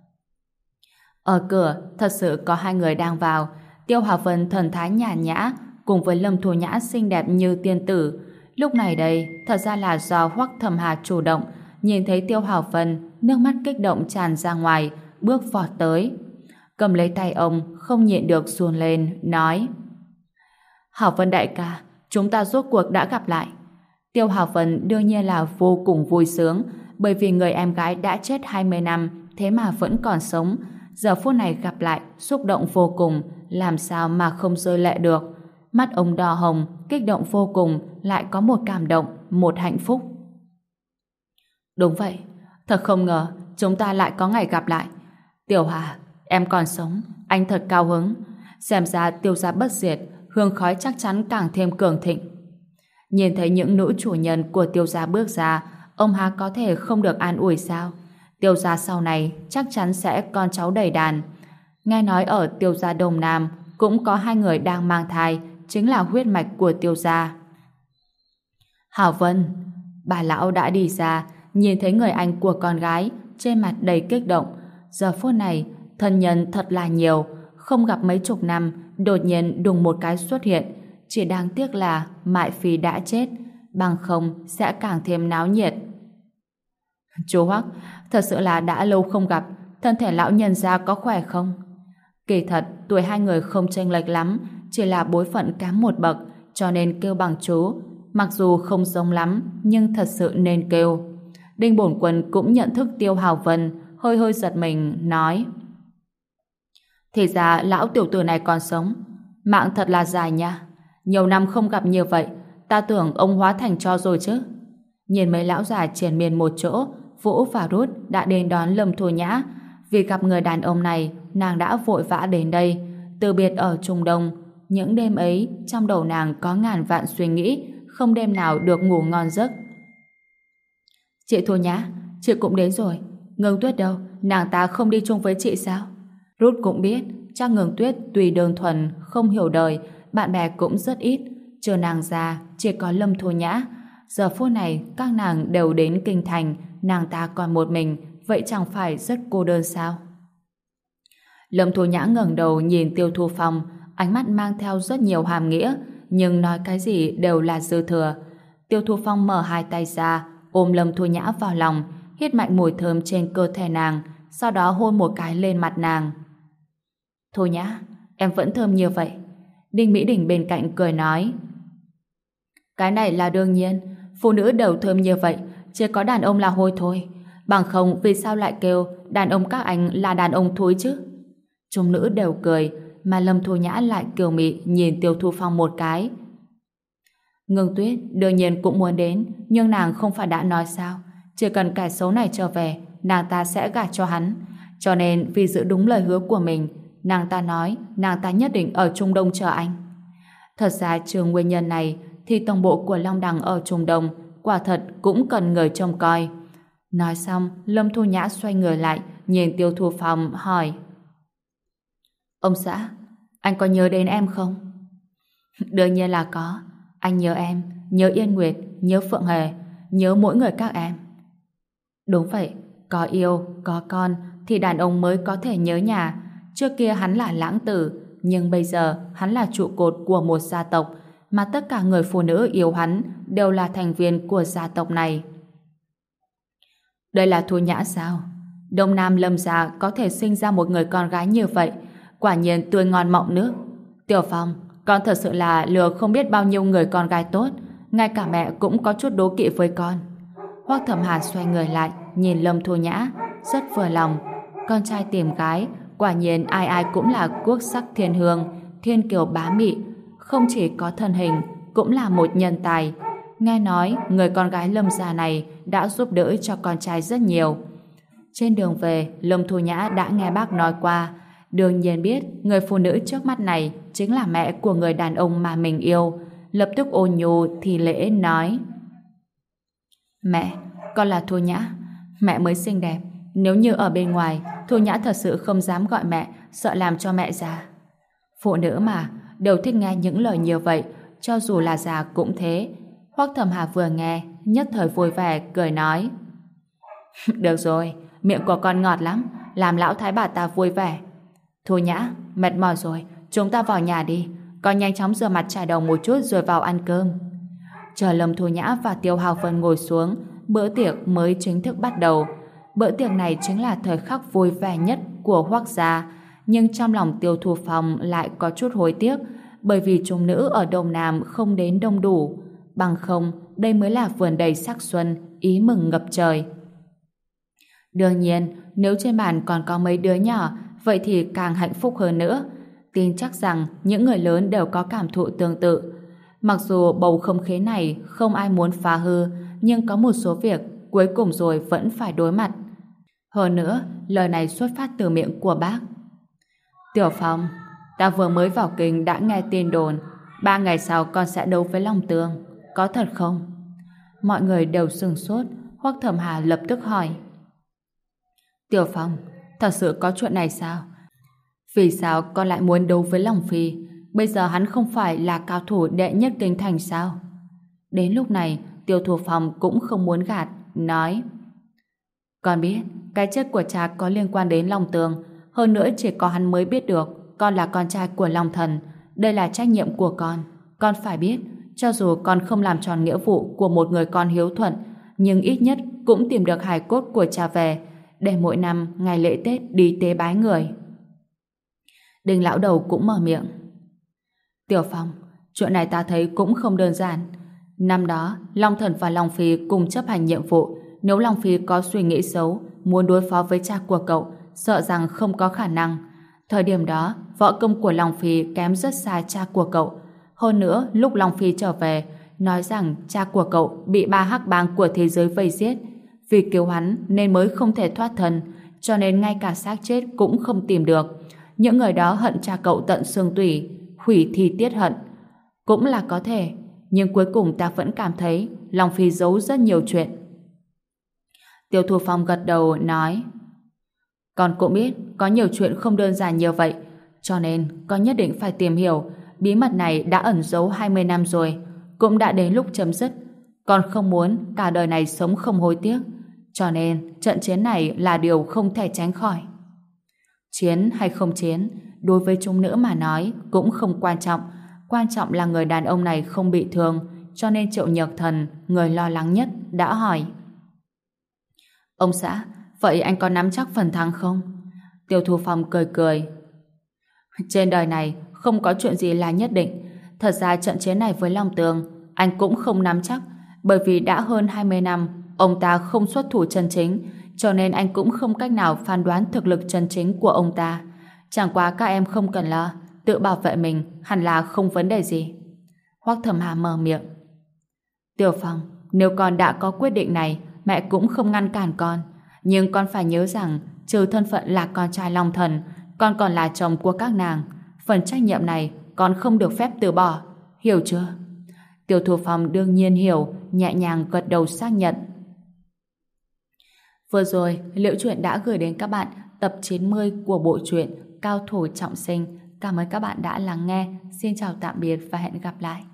Ở cửa thật sự có hai người đang vào. Tiêu Hà Vân thần thái nhàn nhã cùng với Lâm Thu Nhã xinh đẹp như tiên tử. Lúc này đây thật ra là do Hoắc Thẩm Hà chủ động. Nhìn thấy Tiêu Hà Vân, nước mắt kích động tràn ra ngoài, bước vọt tới, cầm lấy tay ông, không nhịn được run lên, nói: Hảo Vân đại ca, chúng ta rốt cuộc đã gặp lại. Tiêu Hảo Vân đương nhiên là vô cùng vui sướng, bởi vì người em gái đã chết 20 năm, thế mà vẫn còn sống. Giờ phút này gặp lại, xúc động vô cùng, làm sao mà không rơi lệ được. Mắt ông đỏ hồng, kích động vô cùng, lại có một cảm động, một hạnh phúc. Đúng vậy, thật không ngờ, chúng ta lại có ngày gặp lại. Tiểu Hà, em còn sống, anh thật cao hứng. Xem ra Tiêu gia bất diệt, hương khói chắc chắn càng thêm cường thịnh. Nhìn thấy những nữ chủ nhân của Tiêu gia bước ra, ông Hà có thể không được an ủi sao? Tiêu gia sau này chắc chắn sẽ con cháu đầy đàn. Nghe nói ở Tiêu gia Đông Nam cũng có 2 người đang mang thai, chính là huyết mạch của Tiêu gia. Hảo Vân, bà lão đã đi ra, nhìn thấy người anh của con gái, trên mặt đầy kích động. Giờ phút này, thân nhân thật là nhiều, không gặp mấy chục năm, đột nhiên đùng một cái xuất hiện. Chỉ đáng tiếc là Mại Phi đã chết, bằng không sẽ càng thêm náo nhiệt. Chú Hoắc, thật sự là đã lâu không gặp, thân thể lão nhân gia có khỏe không? Kỳ thật, tuổi 2 người không chênh lệch lắm, chỉ là bối phận kém một bậc, cho nên kêu bằng chú. Mặc dù không giống lắm, nhưng thật sự nên kêu. Đinh Bổn Quân cũng nhận thức Tiêu Hào Vân, hơi hơi giật mình, nói: thì ra lão tiểu tử này còn sống, mạng thật là dài nha. Nhiều năm không gặp như vậy, ta tưởng ông hóa thành tro rồi chứ. Nhìn mấy lão già triền miên một chỗ, Vũ và Rút đã đến đón Lâm Thu Nhã. Vì gặp người đàn ông này, nàng đã vội vã đến đây. Từ biệt ở Trung Đông, những đêm ấy trong đầu nàng có ngàn vạn suy nghĩ, không đêm nào được ngủ ngon giấc. Chị Thu Nhã, chị cũng đến rồi. Ngưng Tuyết đâu? Nàng ta không đi chung với chị sao? Rút cũng biết, chắc Ngưng Tuyết tùy đơn thuần, không hiểu đời, bạn bè cũng rất ít. Trừ nàng ra, chỉ có Lâm Thu Nhã. Giờ phút này, các nàng đều đến kinh thành, nàng ta còn một mình, vậy chẳng phải rất cô đơn sao? Lâm Thu Nhã ngẩng đầu nhìn Tiêu Thu Phong, ánh mắt mang theo rất nhiều hàm nghĩa, nhưng nói cái gì đều là dư thừa. Tiêu Thu Phong mở hai tay ra, ôm Lâm Thu Nhã vào lòng, hít mạnh mùi thơm trên cơ thể nàng, sau đó hôn một cái lên mặt nàng. Thu Nhã, em vẫn thơm như vậy. Đinh Mỹ Đình bên cạnh cười nói: cái này là đương nhiên, phụ nữ đều thơm như vậy, chỉ có đàn ông là hôi thôi. Bằng không vì sao lại kêu đàn ông các anh là đàn ông thối chứ? Chúng nữ đều cười, mà Lâm Thu Nhã lại kiều mị nhìn Tiêu Thu Phong một cái. Ngưng Tuyết đương nhiên cũng muốn đến, nhưng nàng không phải đã nói sao, chỉ cần kẻ xấu này trở về, nàng ta sẽ gả cho hắn. Cho nên vì giữ đúng lời hứa của mình, nàng ta nói nàng ta nhất định ở Trung Đông chờ anh. Thật ra trừ nguyên nhân này thì tổng bộ của Long Đằng ở Trung Đông quả thật cũng cần người trông coi. Nói xong, Lâm Thu Nhã xoay người lại nhìn Tiêu Thu Phong hỏi: ông xã, anh có nhớ đến em không? Đương nhiên là có. Anh nhớ em, nhớ Yên Nguyệt, nhớ Phượng Hề, nhớ mỗi người các em. Đúng vậy, có yêu, có con thì đàn ông mới có thể nhớ nhà. Trước kia hắn là lãng tử, nhưng bây giờ hắn là trụ cột của một gia tộc, mà tất cả người phụ nữ yêu hắn đều là thành viên của gia tộc này. Đây là Thu Nhã sao? Đông Nam Lâm gia có thể sinh ra một người con gái như vậy, quả nhiên tươi ngon mọng nước. Tiểu Phong, con thật sự là lừa không biết bao nhiêu người con gái tốt, ngay cả mẹ cũng có chút đố kỵ với con. Hoắc Thẩm Hàn xoay người lại nhìn Lâm Thu Nhã, rất vừa lòng. Con trai tìm gái, quả nhiên ai ai cũng là quốc sắc thiên hương, thiên kiều bá mị, không chỉ có thân hình, cũng là một nhân tài. Nghe nói người con gái Lâm gia này đã giúp đỡ cho con trai rất nhiều. Trên đường về, Lâm Thu Nhã đã nghe bác nói qua, đương nhiên biết người phụ nữ trước mắt này chính là mẹ của người đàn ông mà mình yêu. Lập tức ôn nhu thì lễ nói: mẹ, con là Thu Nhã. Mẹ mới xinh đẹp, nếu như ở bên ngoài, Thu Nhã thật sự không dám gọi mẹ, sợ làm cho mẹ già. Phụ nữ mà, đều thích nghe những lời như vậy, cho dù là già cũng thế. Hoắc Thẩm Hà vừa nghe, nhất thời vui vẻ, cười nói: được rồi, miệng của con ngọt lắm, làm lão thái bà ta vui vẻ. Thu Nhã, mệt mỏi rồi, chúng ta vào nhà đi. Con nhanh chóng rửa mặt trải đầu một chút rồi vào ăn cơm. Chờ Lâm Thu Nhã và Tiêu Hào Vân ngồi xuống, bữa tiệc mới chính thức bắt đầu. Bữa tiệc này chính là thời khắc vui vẻ nhất của Hoắc gia, nhưng trong lòng Tiêu Thu Phong lại có chút hối tiếc, bởi vì chúng nữ ở Đông Nam không đến đông đủ. Bằng không, đây mới là vườn đầy sắc xuân, ý mừng ngập trời. Đương nhiên, nếu trên bàn còn có mấy đứa nhỏ, vậy thì càng hạnh phúc hơn nữa. Tin chắc rằng những người lớn đều có cảm thụ tương tự. Mặc dù bầu không khí này không ai muốn phá hư, nhưng có một số việc cuối cùng rồi vẫn phải đối mặt. Hơn nữa, lời này xuất phát từ miệng của bác. Tiểu Phong, ta vừa mới vào kinh đã nghe tin đồn 3 ngày sau con sẽ đấu với Long Tường. Có thật không? Mọi người đều sửng sốt. Hoắc Thẩm Hà lập tức hỏi. Tiểu Phong, thật sự có chuyện này sao? Vì sao con lại muốn đấu với Long Phi? Bây giờ hắn không phải là cao thủ đệ nhất kinh thành sao? Đến lúc này, Tiêu Thủ Phong cũng không muốn gạt, nói: Con biết, cái chết của cha có liên quan đến Long Tường, hơn nữa chỉ có hắn mới biết được con là con trai của Long Thần. Đây là trách nhiệm của con phải biết, cho dù con không làm tròn nghĩa vụ của một người con hiếu thuận, nhưng ít nhất cũng tìm được hài cốt của cha về, để mỗi năm ngày lễ Tết đi tế bái người. Đinh lão đầu cũng mở miệng. Tiểu Phong, chuyện này ta thấy cũng không đơn giản. Năm đó, Long Thần và Long Phi cùng chấp hành nhiệm vụ. Nếu Long Phi có suy nghĩ xấu, muốn đối phó với cha của cậu, sợ rằng không có khả năng. Thời điểm đó, võ công của Long Phi kém rất xa cha của cậu. Hơn nữa, lúc Long Phi trở về, nói rằng cha của cậu bị 3 hắc bang của thế giới vây giết. Vì cứu hắn nên mới không thể thoát thân, cho nên ngay cả xác chết cũng không tìm được. Những người đó hận cha cậu tận xương tủy, hủy thi tiết hận. Cũng là có thể, nhưng cuối cùng ta vẫn cảm thấy Long Phi giấu rất nhiều chuyện. Tiêu Thu Phong gật đầu nói: Con cũng biết có nhiều chuyện không đơn giản như vậy, cho nên con nhất định phải tìm hiểu. Bí mật này đã ẩn giấu 20 năm rồi, cũng đã đến lúc chấm dứt. Con không muốn cả đời này sống không hối tiếc, cho nên trận chiến này là điều không thể tránh khỏi. Chiến hay không chiến, đối với chúng nữ mà nói cũng không quan trọng. Quan trọng là người đàn ông này không bị thương, cho nên Triệu Nhược Thần, người lo lắng nhất, đã hỏi: Ông xã, vậy anh có nắm chắc phần thắng không? Tiêu Thu Phong cười cười. Trên đời này không có chuyện gì là nhất định. Thật ra trận chiến này với Long Tường anh cũng không nắm chắc, bởi vì đã hơn 20 năm ông ta không xuất thủ chân chính, cho nên anh cũng không cách nào phán đoán thực lực chân chính của ông ta. Chẳng qua các em không cần lo, tự bảo vệ mình hẳn là không vấn đề gì. Hoắc Thẩm Hà mở miệng. Tiểu Phong, nếu con đã có quyết định này, mẹ cũng không ngăn cản con. Nhưng con phải nhớ rằng, trừ thân phận là con trai Long Thần, con còn là chồng của các nàng. Phần trách nhiệm này con không được phép từ bỏ. Hiểu chưa? Tiêu Thu Phong đương nhiên hiểu, nhẹ nhàng gật đầu xác nhận. Vừa rồi, Liễu Chuyện đã gửi đến các bạn tập 90 của bộ truyện Cao Thủ Trọng Sinh. Cảm ơn các bạn đã lắng nghe. Xin chào tạm biệt và hẹn gặp lại.